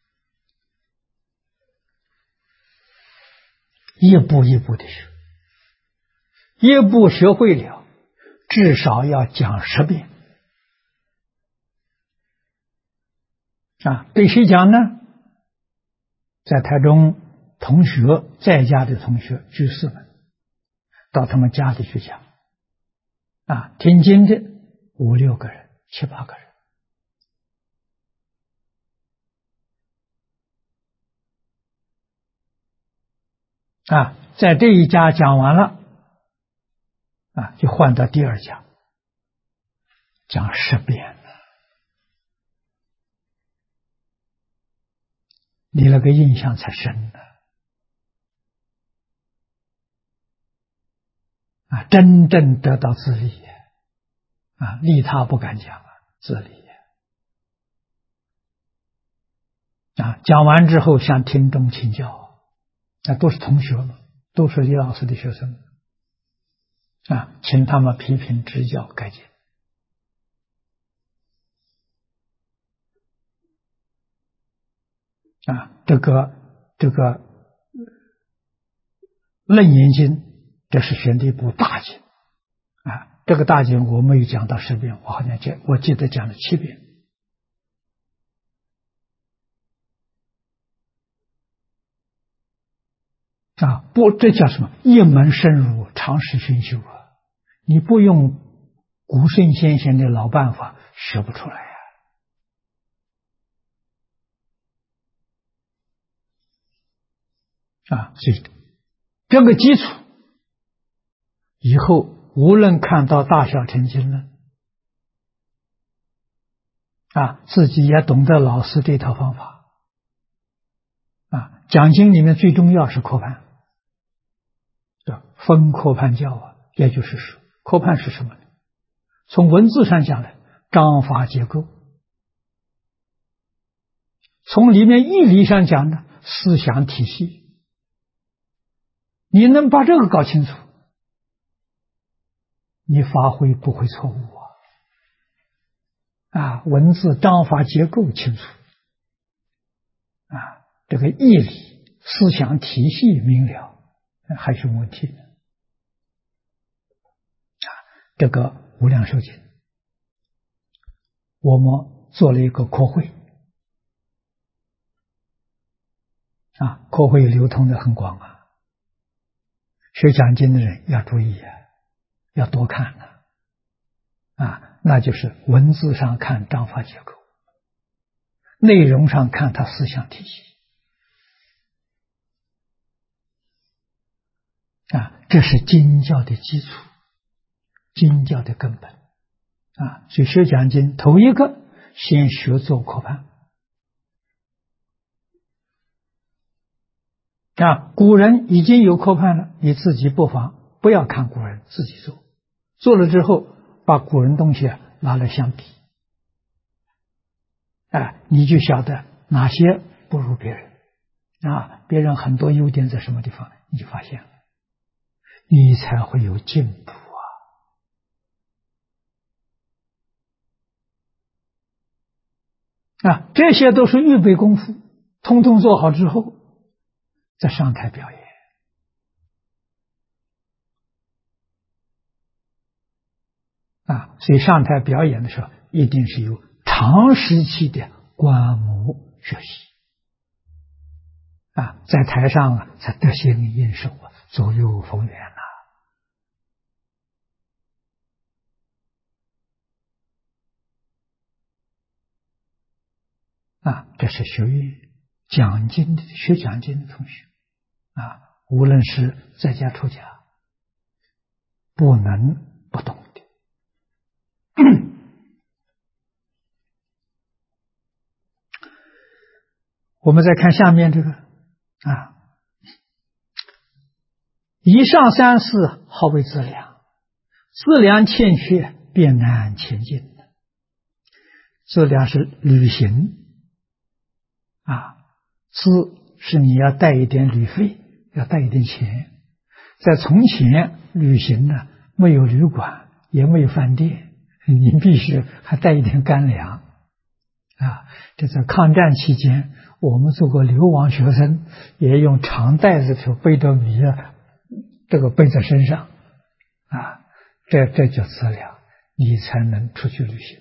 一步一步的学，一步学会了，至少要讲10遍。对谁讲呢？在台中同学在家的同学居士们，到他们家里去讲，听经的5、6个人、7、8个人。在这一家讲完了，就换到第2家，讲10遍。你那个印象才深呢。真正得到自利，利他不敢讲，自利。讲完之后向听众请教，都是同学嘛，都是李老师的学生，请他们批评指教改进。这个楞严经，这是选的一部大经，这个大经我没有讲到10遍，我记得讲了7遍。这叫什么？一门深入，长时熏修你不用古圣先贤的老办法，学不出来所以这个基础，以后无论看到大小乘经了，自己也懂得老师这套方法。讲经里面最重要是科判，分科判教也就是说，科判是什么呢？从文字上讲来，章法结构；从里面义理上讲呢，思想体系。你能把这个搞清楚，你发挥不会错误文字章法结构清楚，这个义理思想体系明了，还是问题的。这个无量寿经，我们做了一个科会，科会流通的很广学讲经的人要注意要多看那就是文字上看章法结构，内容上看它思想体系这是经教的基础，经教的根本所以学讲经头一个先学做科判古人已经有科判了，你自己不妨不要看古人，自己做，做了之后把古人东西拿来相比你就晓得哪些不如别人别人很多优点在什么地方，你就发现了，你才会有进步这些都是预备功夫，通通做好之后再上台表演所以上台表演的时候一定是有长时期的观摩学习在台上才得心应手左右逢源这是学院讲经的学讲经的同学啊，无论是在家出家，不能不懂的。我们再看下面这个啊，以上三事号为资粮，资粮欠缺，便难前进。资粮是旅行啊，资是你要带一点旅费，要带一点钱。在从前旅行呢，没有旅馆，也没有饭店，你必须还带一点干粮啊。这在抗战期间，我们做过流亡学生，也用长袋子头背着米啊，这个背在身上啊，这叫资粮，你才能出去旅行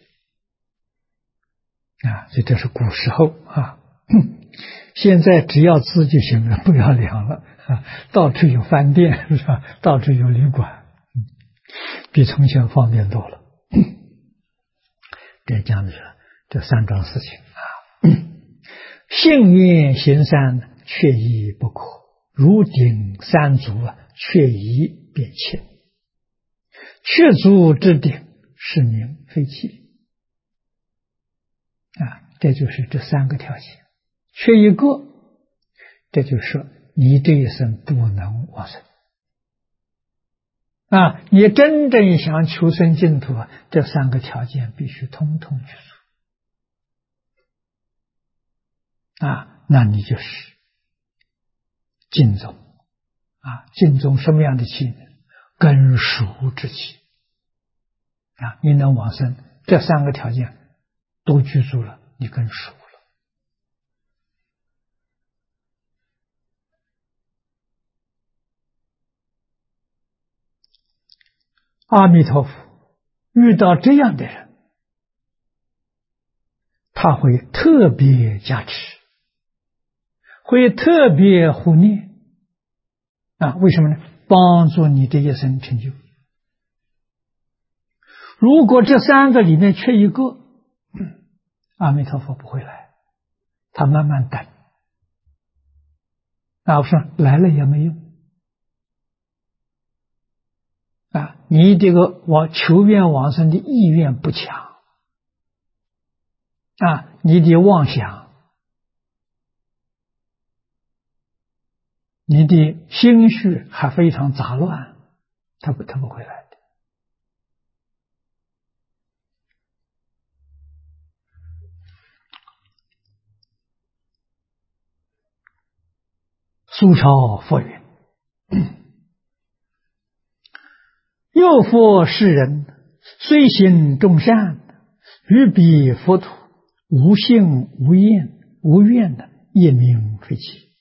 啊。所以这是古时候啊。现在只要资就行了，不要粮了啊！到处有饭店是吧？到处有旅馆，比从前方便多了。这讲的是这三桩事情啊。信愿行善，却亦不可；如顶三足，却亦变迁。确足之顶，是名非气啊！这就是这三个条件。缺一个，这就是说你这一生不能往生啊！你真正想求生净土，这三个条件必须通通具足啊！那你就是净宗啊！净宗什么样的气呢？根熟之气啊！你能往生，这三个条件都具足了，你根熟。阿弥陀佛遇到这样的人，他会特别加持，会特别护念啊！为什么呢？帮助你这一生成就。如果这三个里面缺一个，阿弥陀佛不会来，他慢慢等啊！我说来了也没用啊！你这个求愿往生的意愿不强啊，你的妄想，你的心绪还非常杂乱，他不会来的。苏超佛云：又复世人，虽行众善，于彼佛土，无信无厌无怨的，业名非起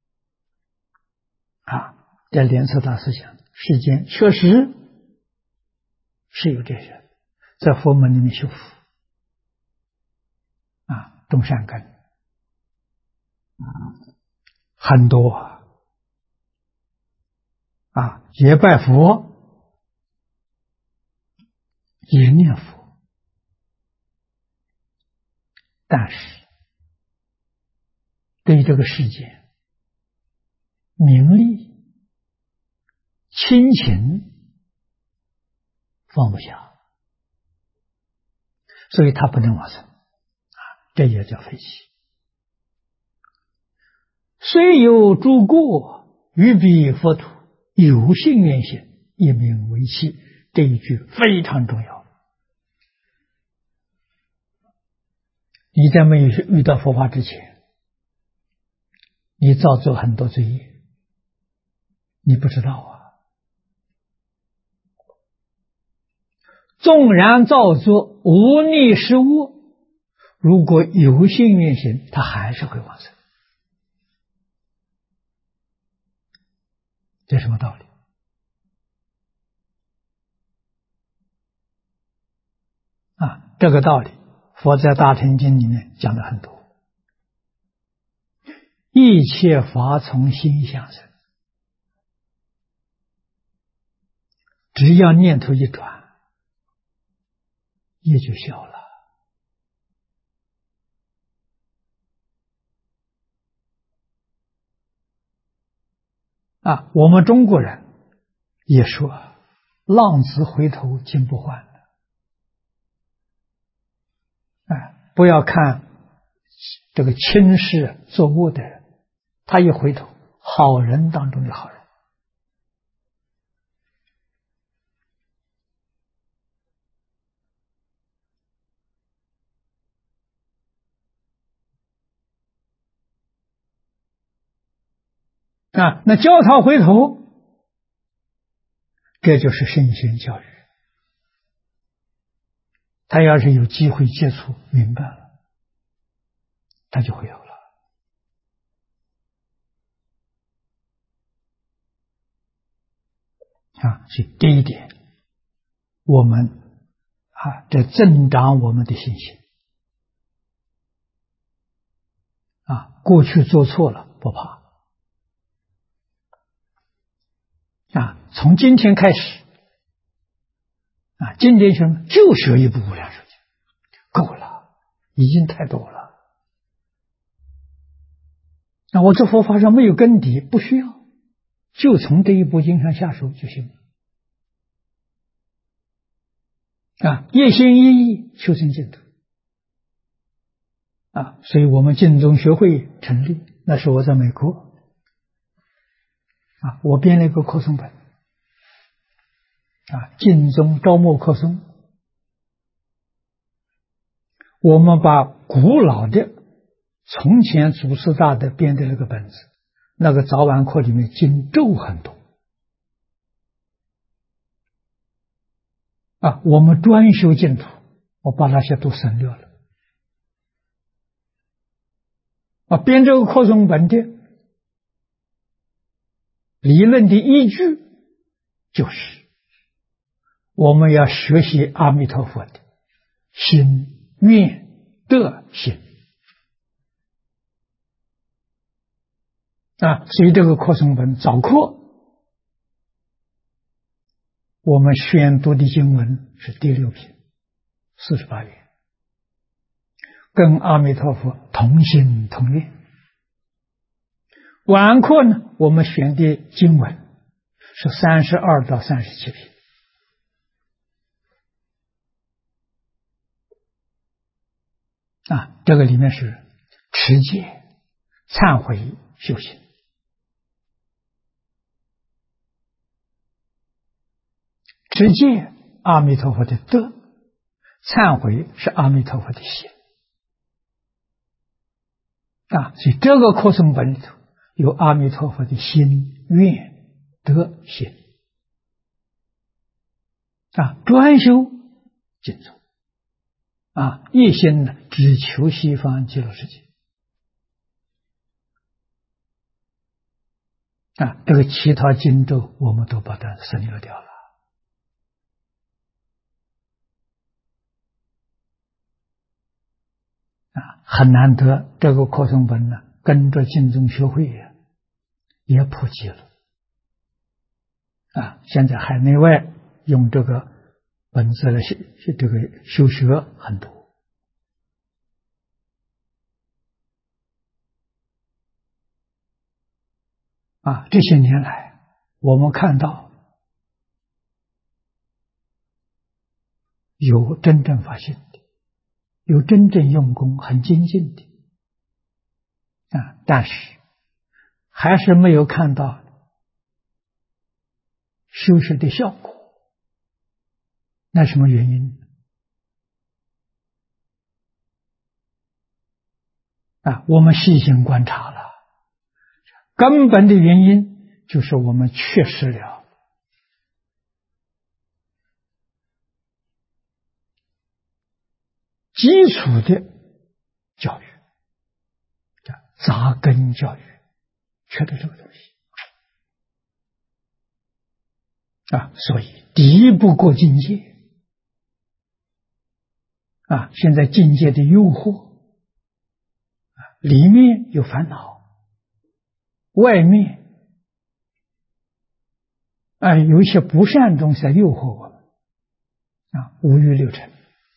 啊！这莲池大师讲，世间确实是有这些人在佛门里面修福啊，种善根很多啊，也拜佛，也念佛，但是对于这个世界名利亲情放不下，所以他不能往生啊，这也叫废弃。虽有诸过，于彼佛土，有信愿行，一名为弃。这一句非常重要。你在没有遇到佛法之前，你造作很多罪业，你不知道啊。纵然造作无逆失恶，如果有信愿行，他还是会往生。这什么道理啊？这个道理佛在大乘经里面讲了很多。一切法从心想生，只要念头一转，业就消了我们中国人也说浪子回头金不换不要看这个轻视作恶的人，他一回头，好人当中的好人。那教他回头，这就是圣贤教育。他要是有机会接触明白了，他就会有了。所以这一点，我们这增长我们的信心。过去做错了不怕。从今天开始，今天学就学一部无量寿经，够了，已经太多了。我这佛法上没有根底，不需要，就从这一部经上下手就行了。一心一意修成净土。所以我们净宗学会成立，那是我在美国。我编了一个课诵本。净宗招募课诵，我们把古老的从前祖师大德编的那个本子，那个早晚课里面经咒很多。我们专修净土，我把那些都省略了。编这个课诵本的理论的依据就是我们要学习阿弥陀佛的心愿德行。所以这个课诵本早课我们宣读的经文是第6品48愿，跟阿弥陀佛同心同愿。晚课呢，我们选的经文是32到37品。这个里面是持戒、忏悔、修行。持戒，阿弥陀佛的德；忏悔是阿弥陀佛的行。所以这个课诵本里头有阿弥陀佛的心、愿、德、行。专修净土。一心呢，只求西方极乐世界。这个其他经咒我们都把它省略掉了。很难得，这个课诵本呢，跟着净宗学会也普及了。现在海内外用这个本子来这个修学很多。这些年来我们看到有真正发心的，有真正用功很精进的，但是还是没有看到修学的效果。那什么原因？我们细心观察了，根本的原因就是我们缺失了基础的教育，扎根教育，缺的这个东西。所以第一步过境界。现在境界的诱惑，里面有烦恼，外面有一些不善东西在诱惑我们，五欲六尘，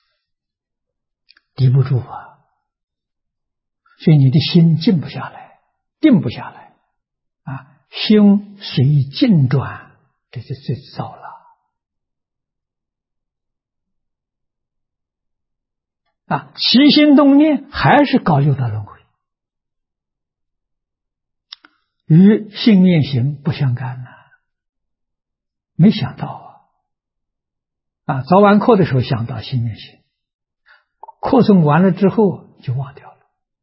抵不住所以你的心静不下来，定不下来， 心随境转，这就最糟了。起心动念还是搞六道轮回，与信念行不相干没想到早晚课的时候想到信念行，课诵完了之后就忘掉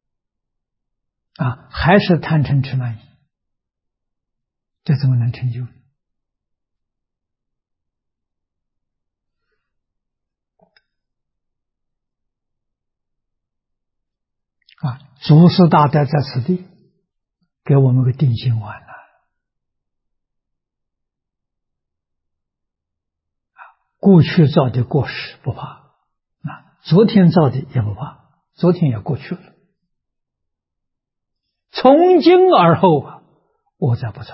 了还是贪嗔痴慢疑，这怎么能成就？祖师大德在此地给我们个定心丸过去造的过失不怕，昨天造的也不怕，昨天也过去了。从今而后我再不造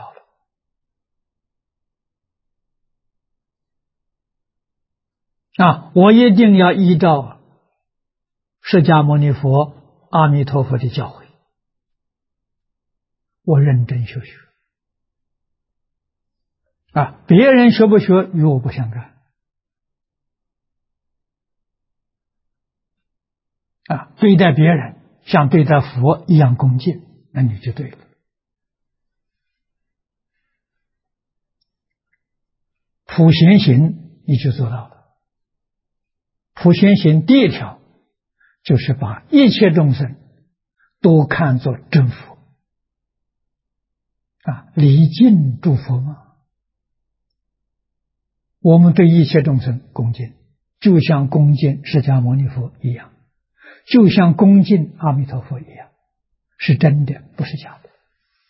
了我一定要依照释迦牟尼佛、阿弥陀佛的教诲，我认真修学别人学不学与我不相干对待别人像对待佛一样恭敬，那你就对了。普贤行你就做到了。普贤行第一条就是把一切众生都看作真佛礼敬诸佛嘛。我们对一切众生恭敬，就像恭敬释迦牟尼佛一样，就像恭敬阿弥陀佛一样，是真的，不是假的。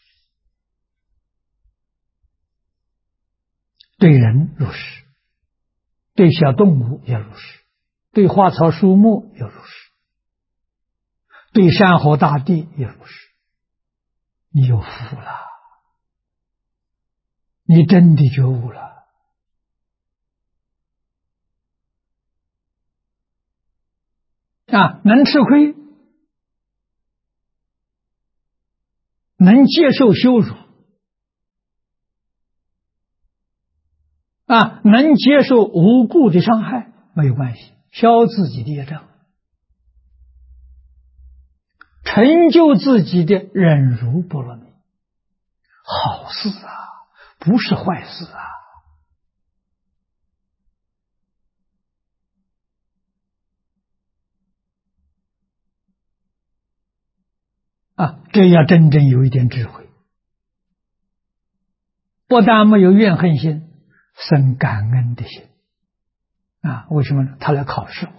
对人如是，对小动物也如是，对花草树木也如是，对山河大地也如是。你有福了，你真的觉悟了能吃亏，能接受羞辱能接受无故的伤害，没有关系，消自己的业障，成就自己的忍辱波罗蜜，好事不是坏事这要真正有一点智慧，不但没有怨恨心，生感恩的心为什么呢？他来考试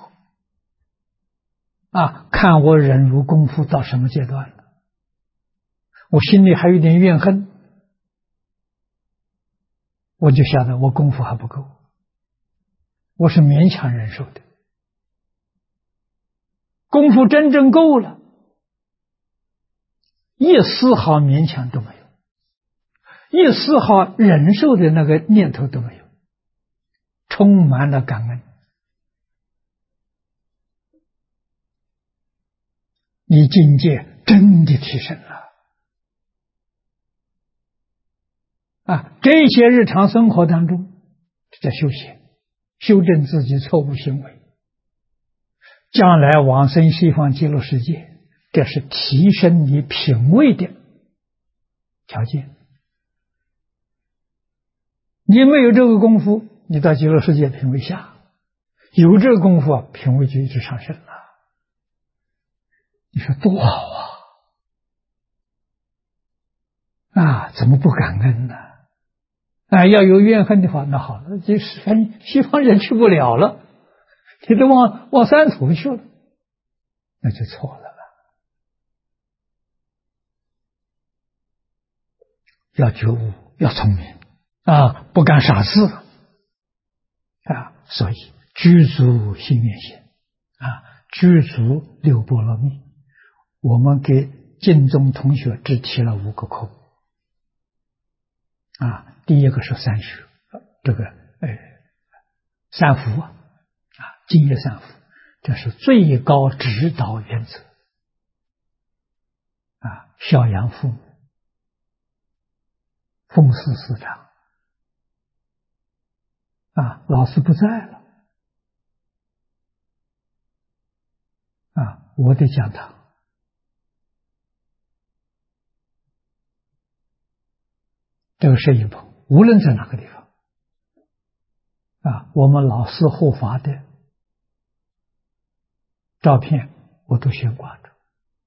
我看我忍辱功夫到什么阶段了，我心里还有点怨恨，我就晓得我功夫还不够，我是勉强忍受的。功夫真正够了，一丝毫勉强都没有，一丝毫忍受的那个念头都没有，充满了感恩。你境界真的提升了这些日常生活当中在修行，修正自己错误行为，将来往生西方极乐世界，这是提升你品位的条件。你没有这个功夫，你到极乐世界品位下；有这个功夫品位就一直上升了。你说多好怎么不感恩呢？要有怨恨的话，那好了，这西方人去不了了，你都往三途去了，那就错了。要觉悟，要聪明不干傻事所以具足心愿行具足六波罗蜜。我们给净宗同学只提了5个课第一个是三学，这个三福净业三福，这是最高指导原则孝养父母奉事师长老师不在了我的讲堂这个摄影棚，无论在哪个地方我们老师护法的照片我都悬挂着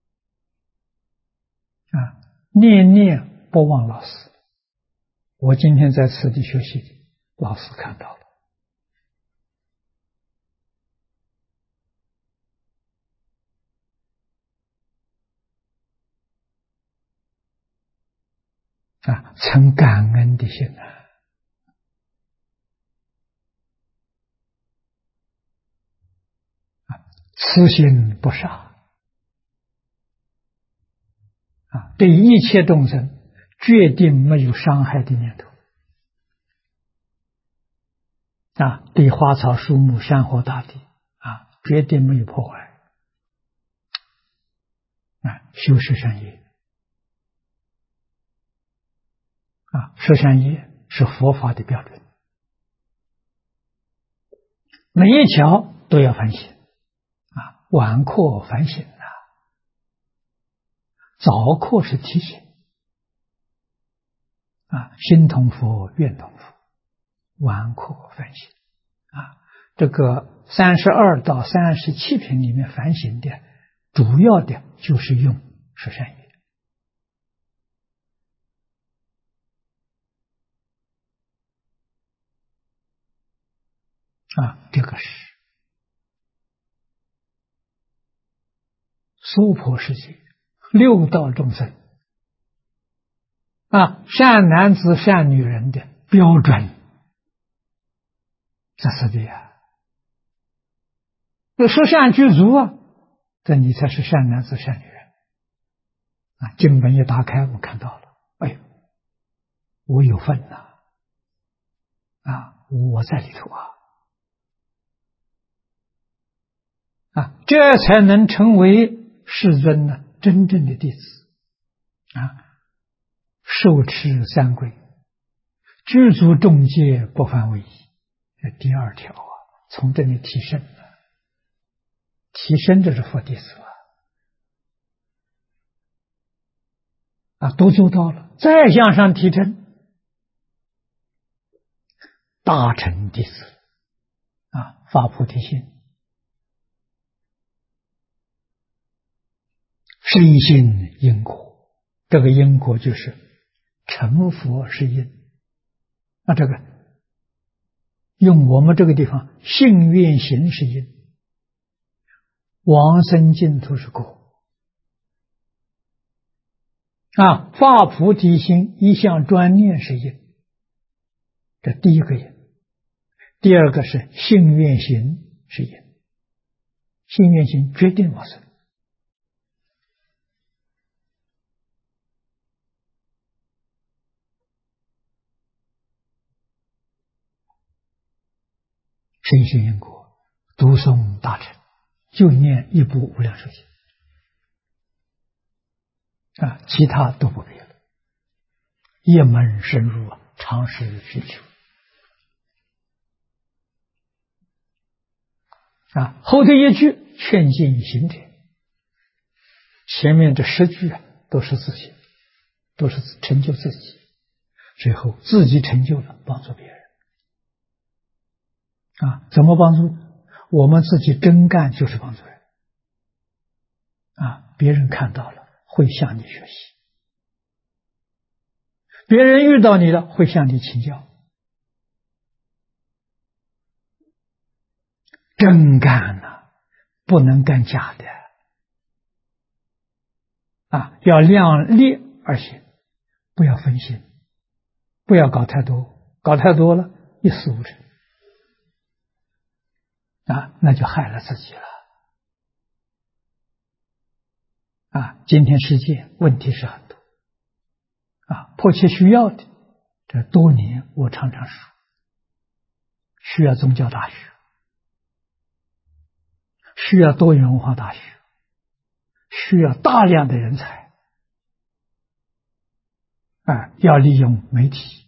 念念不忘老师。我今天在此地学习，老师看到了存感恩的心慈心不杀对一切众生决定没有伤害的念头对花草树木山河大地决定没有破坏修十善业十善业是佛法的标准，每一条都要反省晚课反省早课是提醒心同佛愿同佛，晚课反省这个32到37品里面反省的主要的就是用十善业这个是娑婆世界六道众生善男子善女人的标准，这是的这十善具足这你才是善男子善女人经本一打开，我看到了，哎呦，我有份我在里头这才能成为世尊真正的弟子受持三规，具足众戒，不犯违仪。这第二条从这里提升提升这是佛弟子都做到了，再向上提升，大乘弟子发菩提心，深信因果，这个因果就是成佛是因。这个用我们这个地方信愿行是因，往生净土是果发菩提心一向专念是因，这第一个因。第二个是信愿行是因，信愿行决定往生深信因果，读诵大乘，就念一部无量寿经其他都不必了，一门深入常识需求后头一句劝进行者，前面这10句都是自己，都是成就自己，最后自己成就了，帮助别人怎么帮助？我们自己真干就是帮助人别人看到了会向你学习，别人遇到你了会向你请教，真干不能干假的要量力而行，不要分心，不要搞太多，搞太多了一事无成那就害了自己了今天世界问题是很多迫切需要的，这多年我常常说，需要宗教大学，需要多元文化大学，需要大量的人才要利用媒体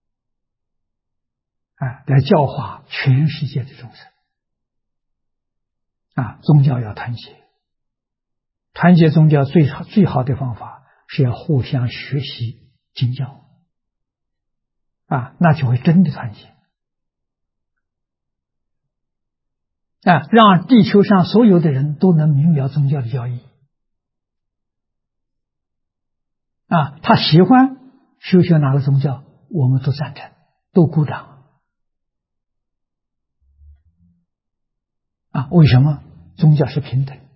来教化全世界的众生宗教要团结，团结宗教最好的方法是要互相学习经教那就会真的团结让地球上所有的人都能明了宗教的教义他喜欢修学哪个宗教，我们都赞成，都鼓掌为什么？宗教是平等的，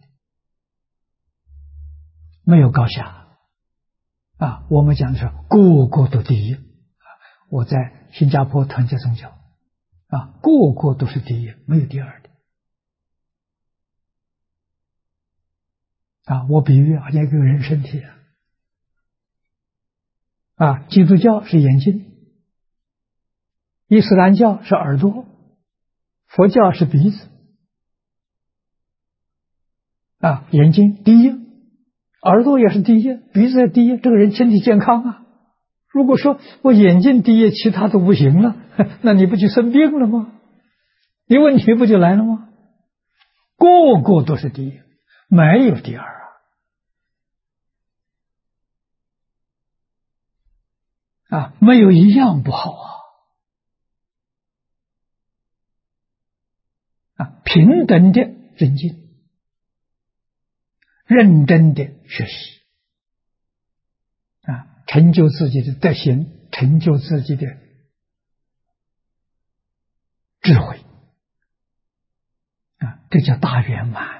没有高下我们讲的是个个都第一我在新加坡团结宗教个个都是第一，没有第二的我比喻好像一个人身体基督教是眼睛，伊斯兰教是耳朵，佛教是鼻子眼睛第一，耳朵也是第一，鼻子也第一，这个人身体健康如果说我眼睛第一，其他都不行了，那你不就生病了吗？你问题不就来了吗？个个都是第一，没有第二没有一样不好平等的人敬，认真的学习成就自己的德行，成就自己的智慧这叫大圆满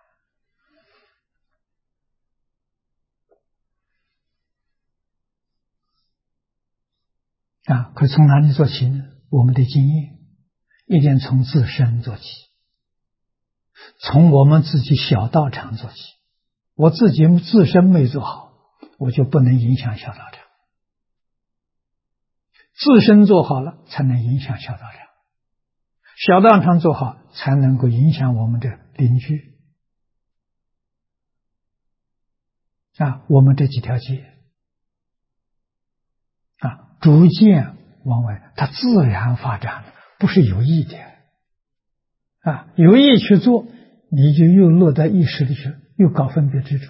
可从哪里做起呢？我们的经验一定从自身做起，从我们自己小道场做起。我自己自身没做好，我就不能影响小道场。自身做好了，才能影响小道场。小道场做好，才能够影响我们的邻居我们这几条街逐渐往外，它自然发展，不是有意的有意去做，你就又落在意识里去，又搞分别执着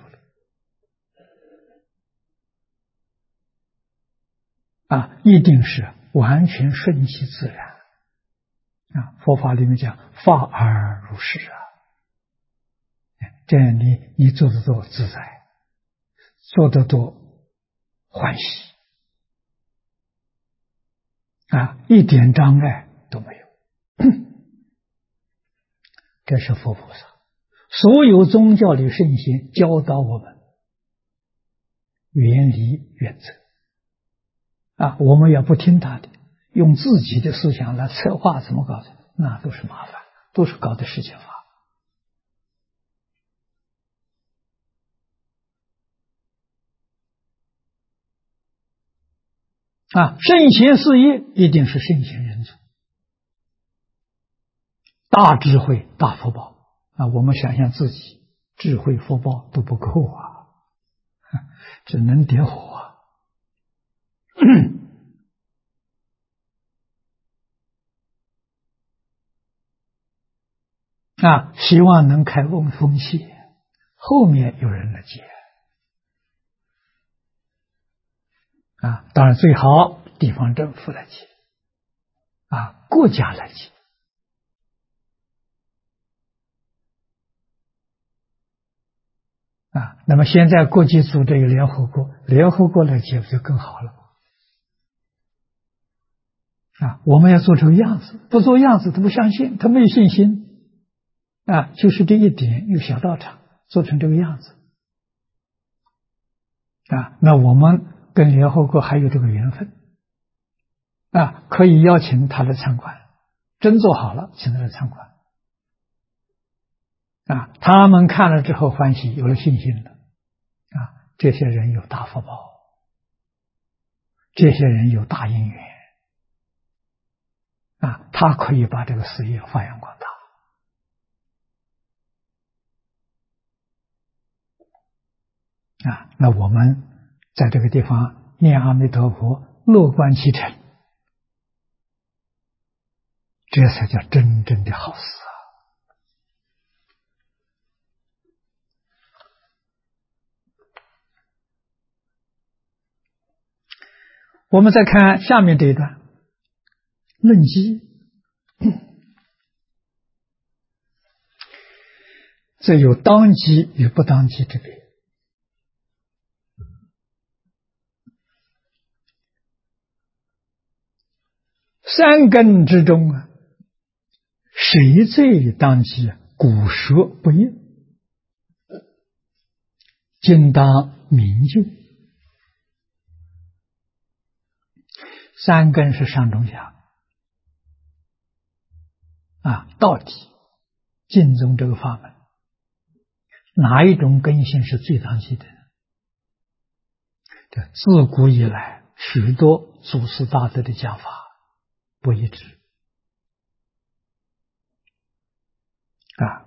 了一定是完全顺其自然佛法里面讲法而如是这样你做得多自在，做得多欢喜一点障碍都没有这是佛菩萨所有宗教里圣贤教导我们远离原则我们要不听他的，用自己的思想来策划怎么搞的，那都是麻烦，都是搞的世界法圣贤事业一定是圣贤人做，大智慧大福报我们想想自己智慧福报都不够只能点火希望能开风气，后面有人来接当然最好地方政府来接国家来接那么现在国际组织有联合国来接不就更好了我们要做成样子，不做样子他不相信，他没有信心就是这一点，有小道场做成这个样子那我们跟联合国还有这个缘分可以邀请他来参观，真做好了请他来参观他们看了之后欢喜，有了信心了这些人有大福报，这些人有大因缘他可以把这个事业发扬光大那我们在这个地方念阿弥陀佛，乐观其成，这才叫真正的好事啊！我们再看下面这一段论机，这有当机与不当机之别。三根之中啊，谁最当机？古说不应，今当明就。三根是上中下啊，到底净宗这个法门，哪一种根性是最当机的？这自古以来许多祖师大德的讲法不一致啊。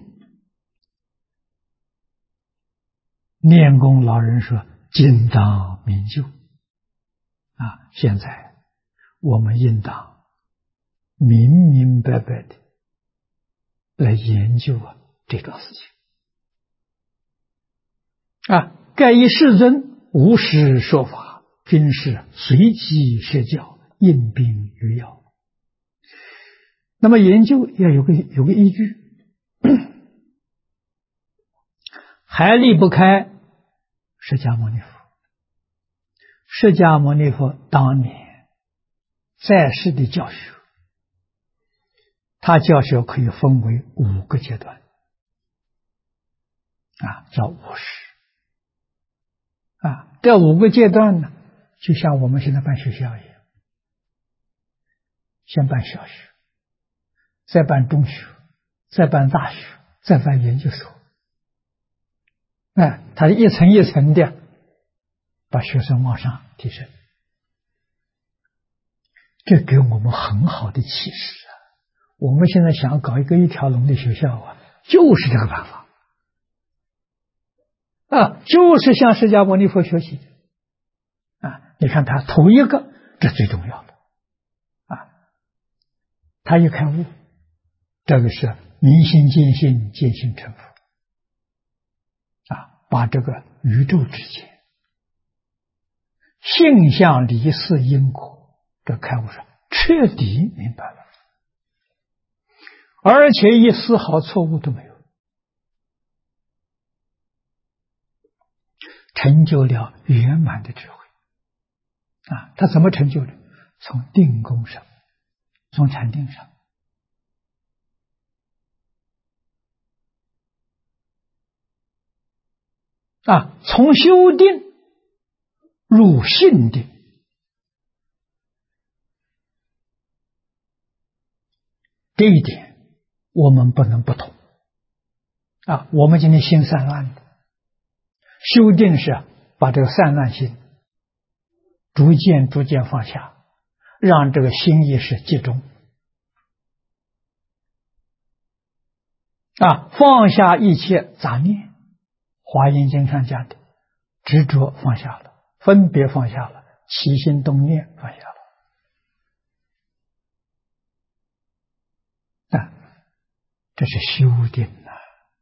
念公老人说：“今当明就。”啊，现在我们应当明明白白的来研究这桩事情啊。盖以世尊无实说法，均是随机设教，应病于药。那么研究要有个依据，还离不开释迦牟尼佛。释迦牟尼佛当年在世的教学，他教学可以分为5个阶段啊，叫5时啊。这5个阶段呢，就像我们现在办学校一样，先办小学，再办中学，再办大学，再办研究所。他一层一层的把学生往上提升，这给我们很好的启示啊！我们现在想搞一个一条龙的学校啊，就是这个办法啊，就是向释迦牟尼佛学习啊！你看他头一个，这最重要的啊，他一开悟，这个是明心见性，见性成佛啊，把这个宇宙之间性相离事因果这开悟上彻底明白了，而且一丝毫错误都没有，成就了圆满的智慧啊！他怎么成就的？从定功上，从禅定上啊，从修定入性定，这一点我们不能不同啊。我们今天心散乱的，修定是把这个散乱心逐渐放下，让这个心意识集中啊，放下一切杂念。华严经上讲的，执着放下了，分别放下了，起心动念放下了啊，这是修定啊。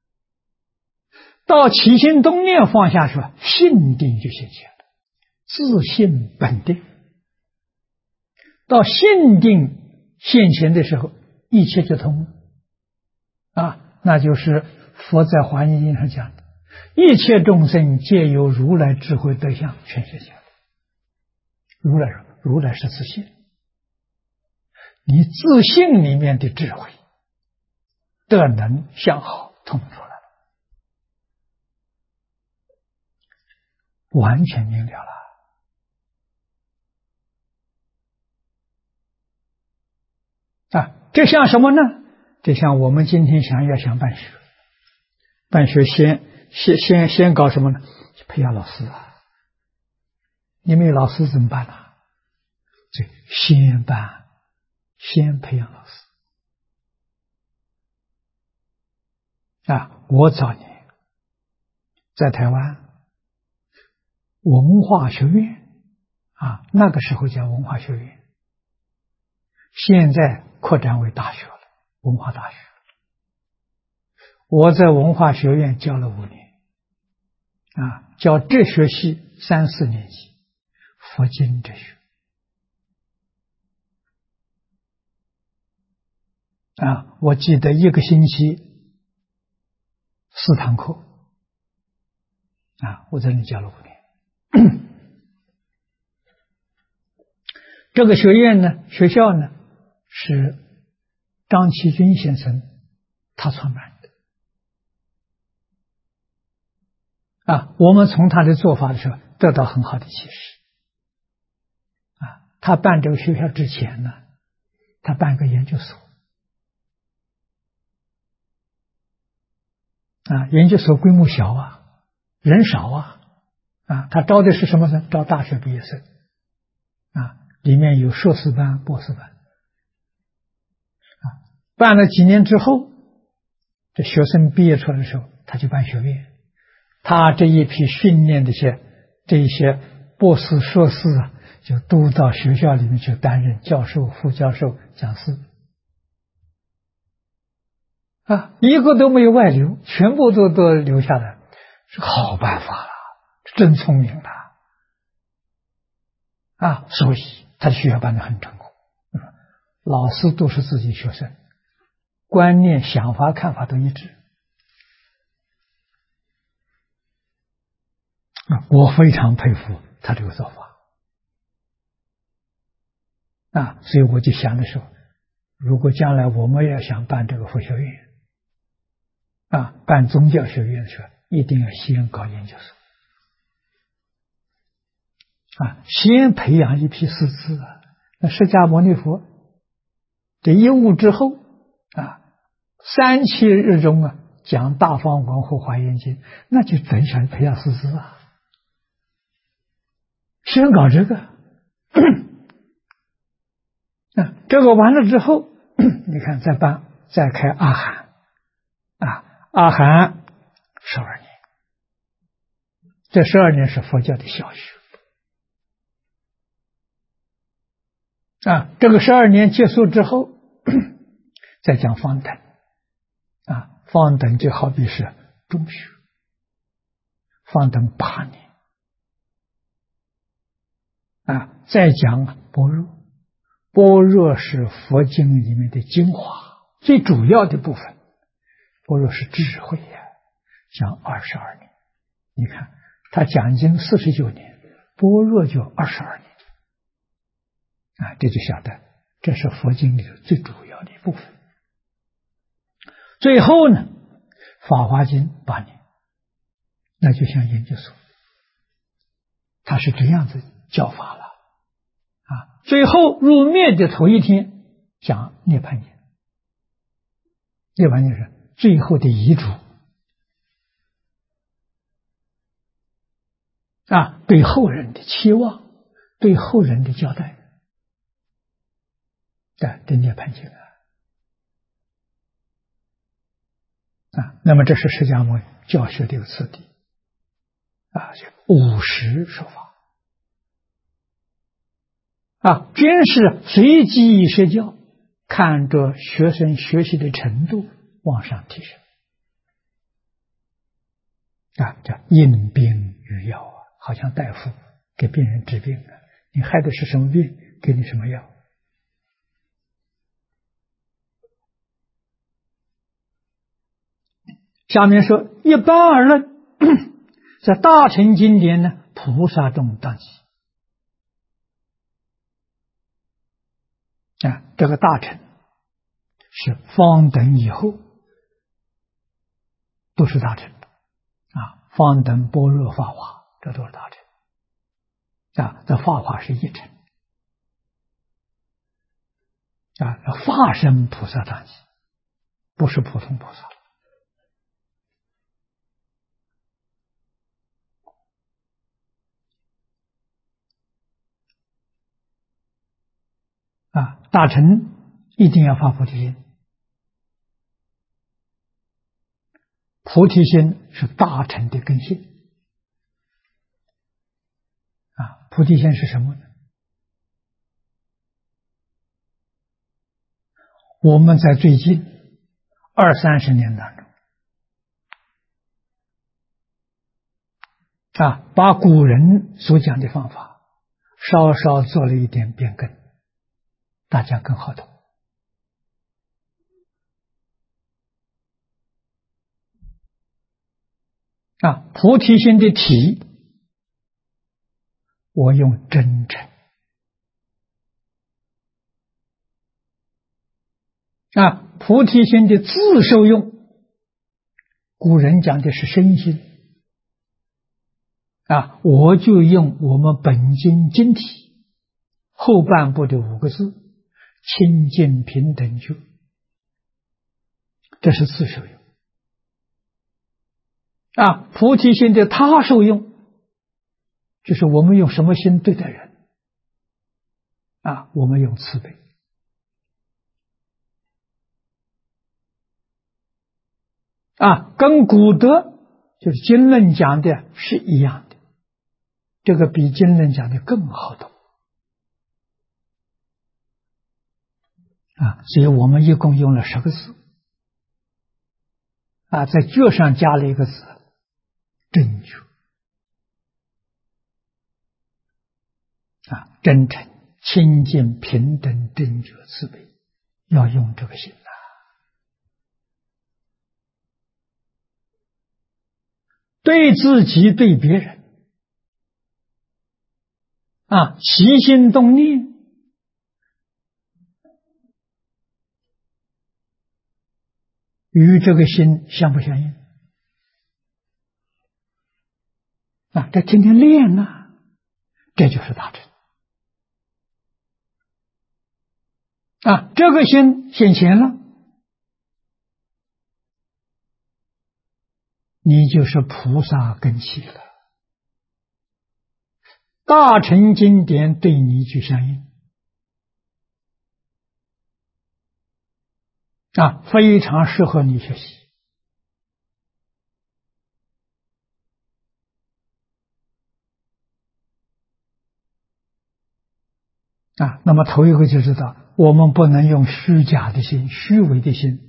到起心动念放下时，性定就现前了，自性本定。到性定现前的时候，一切就通了啊，那就是佛在华严经上讲的，一切众生皆由如来智慧德相全现前。如来是自性，你自性里面的智慧德能相好通出来了，完全明了了啊！这像什么呢？这像我们今天想办学先搞什么呢？培养老师啊！你没有老师怎么办呢？这先培养老师啊！我早年在台湾文化学院那个时候叫文化学院，现在扩展为大学了，文化大学。我在文化学院教了5年，教哲学系3、4年级，佛经哲学。我记得1个星期4堂课，我在那里教了5年。这个学院呢，学校呢，是张其军先生他创办的。我们从他的做法的时候得到很好的启示。他办这个学校之前呢，他办个研究所。研究所规模小人少他招的是什么呢？招大学毕业生里面有硕士班、博士班。办了几年之后，这学生毕业出来的时候，他就办学院。他这一批训练的这一些博士、硕士就都到学校里面去担任教授、副教授、讲师。一个都没有外流，全部都留下来，是好办法了，真聪明了所以他的学校办得很成功。老师都是自己学生，观念、想法、看法都一致。我非常佩服他这个做法所以我就想的时候，如果将来我们要想办这个佛学院办宗教学院的时候，一定要先搞研究所先培养一批师资那释迦牟尼佛这一悟之后37日中讲大方广佛华严经，那就真想培养师资先搞这个这个完了之后，你看再开阿含阿含12年，这12年是佛教的小学这个12年结束之后，再讲方等方等就好比是中学，方等8年再讲般若，般若是佛经里面的精华，最主要的部分。般若是智慧讲22年，你看他讲经49年，般若就22年这就晓得这是佛经里的最主要的一部分。最后呢，法华经8年，那就像研究所，他是这样子教法了最后入灭的头一天讲涅槃经，涅槃经是最后的遗嘱对后人的期望，对后人的交代对涅槃经那么这是释迦牟尼教学的一个次第50说法均是随机设教，看着学生学习的程度往上提升叫因病与药好像大夫给病人治病你害的是什么病，给你什么药下面说一般而论在大乘经典呢，菩萨众当机这个大乘是方等以后都是大乘方等、般若、法华这都是大乘这法华是一乘法身菩萨当机，不是普通菩萨大乘一定要发菩提心，菩提心是大乘的根性菩提心是什么呢？ 我们在最近20-30年当中把古人所讲的方法稍稍做了一点变更，大家更好懂。菩提心的体，我用真诚。菩提心的自受用，古人讲的是身心。我就用我们本经经体后半部的5个字：清净平等觉，这是自受用。菩提心的他受用，就是我们用什么心对待人我们用慈悲。跟古德就是经论讲的是一样的，这个比经论讲的更好懂所以我们一共用了10个字在觉上加了一个字：真觉。真诚、清净、平等、真觉、慈悲，要用这个心对自己对别人起心动念与这个心相不相应这天天练这就是大乘这个心现前了，你就是菩萨根器了，大乘经典对你就相应非常适合你学习那么头一个就知道，我们不能用虚假的心、虚伪的心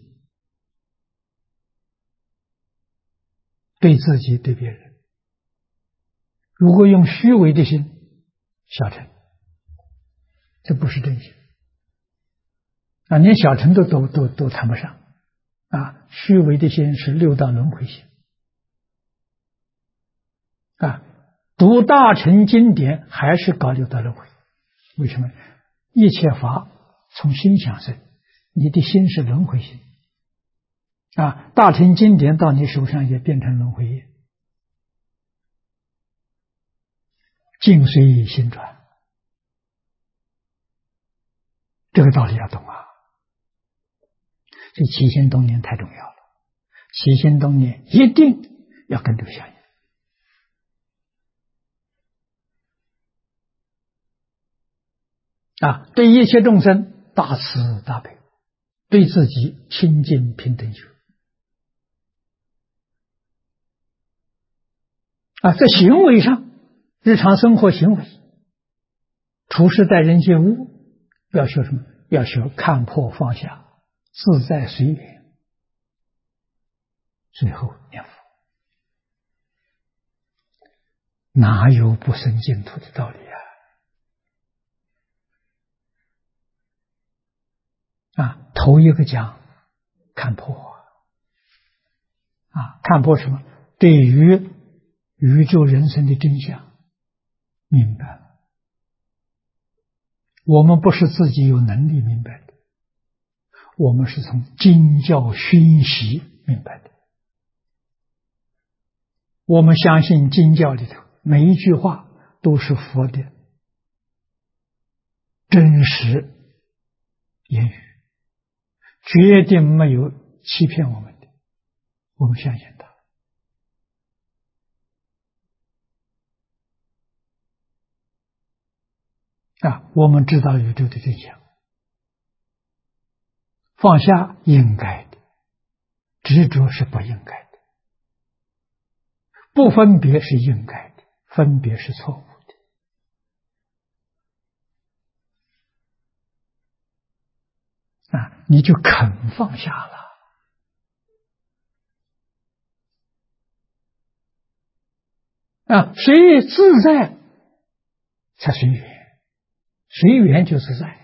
对自己对别人。如果用虚伪的心，小乘，这不是真心连小乘都谈不上虚伪的心是6道轮回心读大乘经典还是搞6道轮回。为什么？一切法从心想生，你的心是轮回心大乘经典到你手上也变成轮回业，境随心转，这个道理要懂这起心动念太重要了，起心动念一定要跟这个相应对一切众生大慈大悲，对自己清净平等觉在行为上，日常生活行为，处事待人接物，要学什么？要学看破放下，自在随缘，最后念佛，哪有不生净土的道理头一个讲看破看破什么？对于宇宙人生的真相明白了。我们不是自己有能力明白的，我们是从经教熏习明白的。我们相信经教里头每一句话都是佛的真实言语，绝对没有欺骗我们的，我们相信它我们知道宇宙的真相，放下应该的，执着是不应该的，不分别是应该的，分别是错误你就肯放下了随自在才随缘，随缘就自在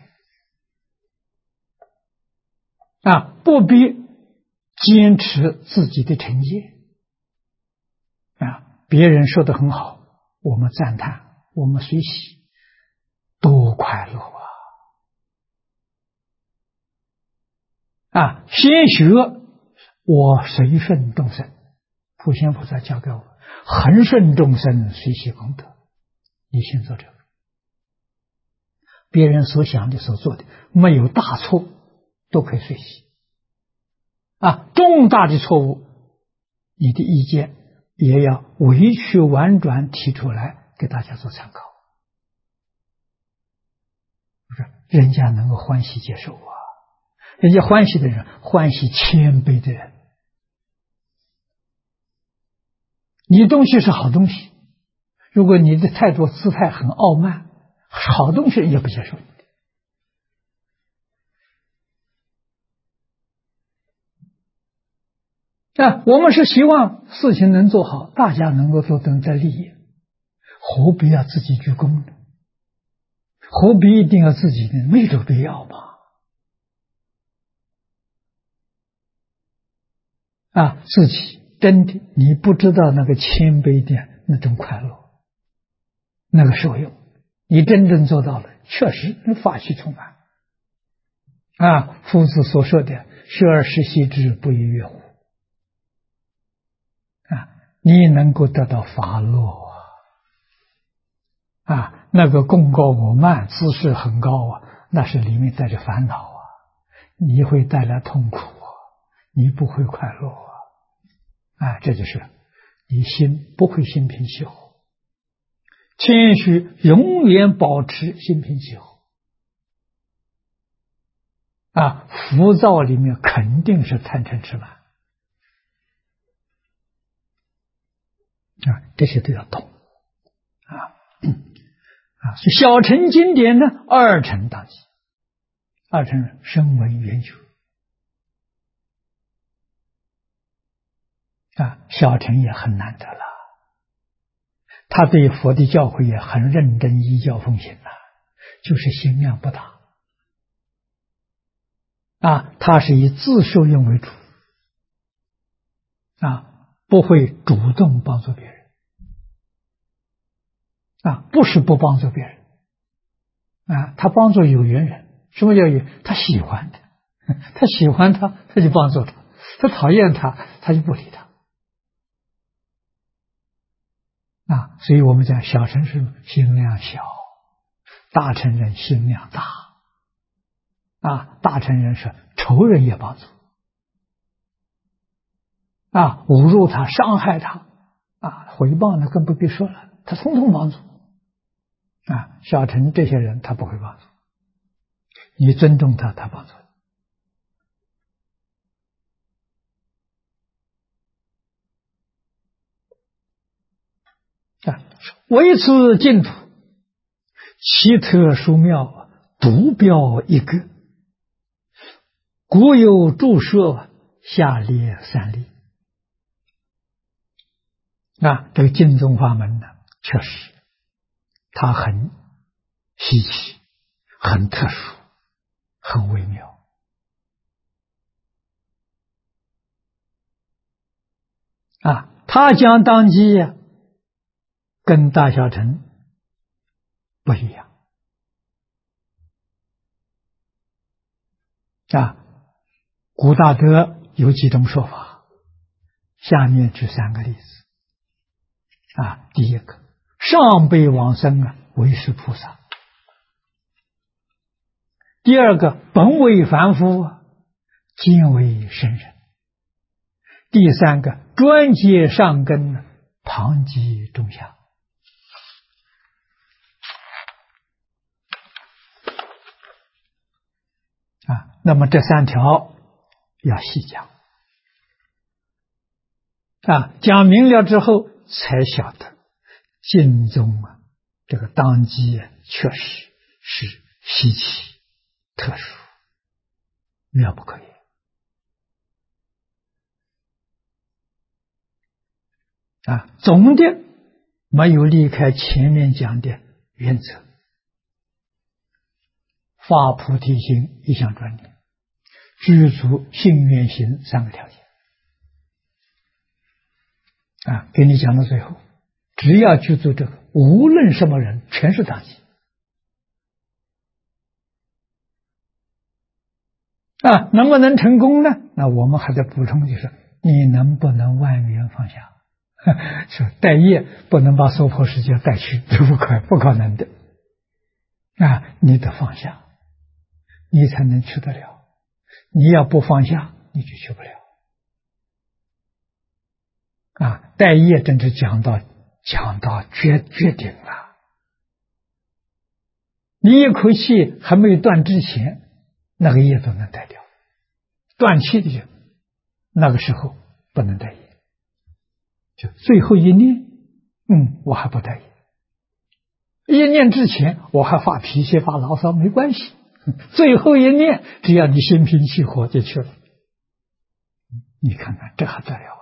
不必坚持自己的成见别人说的很好，我们赞叹，我们随喜，多快乐先学我随顺众生，普贤菩萨教给我，恒顺众生，随喜功德。你先做这个，别人所想的、所做的没有大错，都可以随喜重大的错误，你的意见也要委曲婉转提出来给大家做参考，人家能够欢喜接受人家欢喜的人，欢喜谦卑的人。你东西是好东西，如果你的态度姿态很傲慢，好东西也不接受你我们是希望事情能做好，大家能够都得利益，何必要自己居功呢？何必一定要自己呢？没这必要吧自己真的你不知道那个谦卑的那种快乐，那个受用，你真正做到了，确实法喜充满夫子所说的学而时习之，不亦说乎你能够得到法乐那个功高我慢，姿势很高那是里面带着烦恼你会带来痛苦你不会快乐这就是你心不会心平气和，谦虚永远保持心平气和浮躁里面肯定是贪嗔痴慢这些都要懂所以小乘经典呢，二乘当机，二乘人声闻缘觉小乘也很难得了，他对佛的教诲也很认真依教奉行就是心量不大他是以自受用为主不会主动帮助别人不是不帮助别人他帮助有缘人。什么叫有？他喜欢他，他喜欢他，他就帮助他；他讨厌他，他就不理他所以我们讲小乘是心量小，大乘人心量大大乘人是仇人也帮助侮辱他，伤害他诽谤呢更不必说了，他统统帮助小乘这些人他不会帮助你，尊重他，他帮助你为此净土其特殊妙独标一个，古有注释下列三例这个净宗法门呢，确实它很稀奇，很特殊，很微妙他讲当机跟大小乘不一样古大德有几种说法，下面举三个例子第一个，上辈往生为是菩萨；第二个，本为凡夫今为圣人；第三个，专接上根旁及中下那么这三条要细讲讲明了之后才晓得净宗这个当机确实是稀奇特殊妙不可言啊！总的没有离开前面讲的原则，发菩提心一向专念，具足信愿行三个条件啊！给你讲到最后，只要具足这个，无论什么人，全是当机啊！能不能成功呢？那我们还在补充，就是你能不能万缘放下？说带业不能把娑婆世界带去，这不可能的啊！你得放下，你才能去得了。你要不放下，你就去不了啊！带业真是讲到绝顶了。你一口气还没有断之前，那个业都能带掉；断气的就那个时候不能带业。就最后一念，我还不带业。一念之前我还发脾气发牢骚，没关系。最后一念，只要你心平气和就去了。你看看这还得了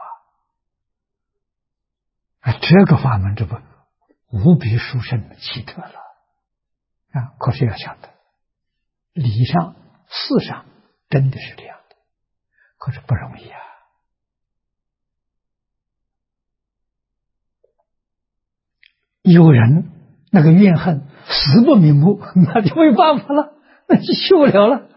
啊！这个法门这不无比殊胜奇特了啊！可是要晓得，理上事上真的是这样的，可是不容易啊。有人那个怨恨死不瞑目，那就没办法了，那就去不了了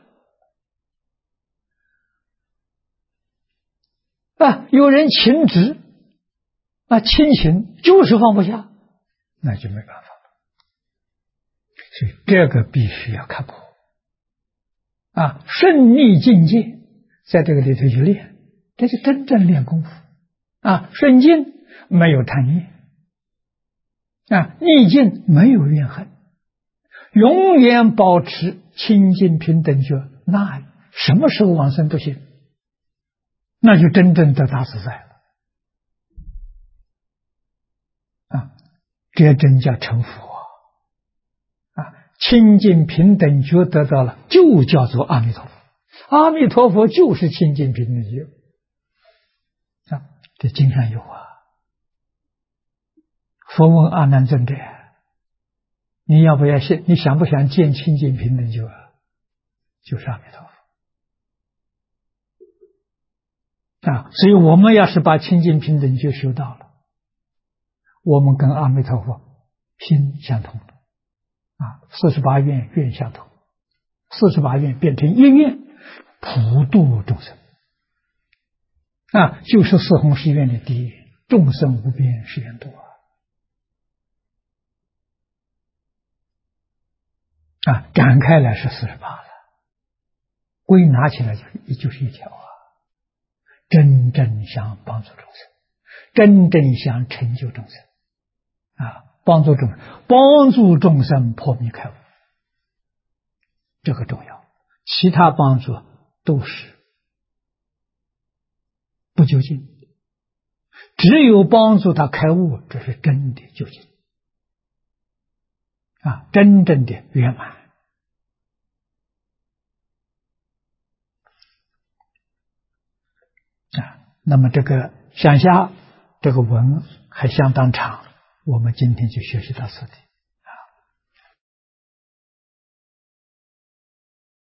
啊！有人情执啊，亲情就是放不下，那就没办法了。所以这个必须要看破啊！顺逆境界在这个里头去练，这就真正练功夫啊！顺境没有贪念啊，逆境没有怨恨，永远保持清净平等觉，那什么时候往生不行？那就真正得大自在了啊！这真叫成佛啊！清净平等觉得到了，就叫做阿弥陀佛。阿弥陀佛就是清净平等觉啊！这经上有啊。佛问阿难尊者：“你要不要信？你想不想见清净平等觉？就是阿弥陀佛啊！所以我们要是把清净平等觉修到了，我们跟阿弥陀佛心相通了啊！48愿愿相通，48愿变成一愿，普度众生啊！就是四弘誓愿的第一愿，众生无边誓愿度啊！展开来是48了，归纳起来就是一条啊！真正想帮助众生，真正想成就众生啊！帮助众生破迷开悟，这个重要。其他帮助都是不究竟，只有帮助他开悟，这是真的究竟啊！真正的圆满。那么这个向下这个文还相当长，我们今天就学习到此地。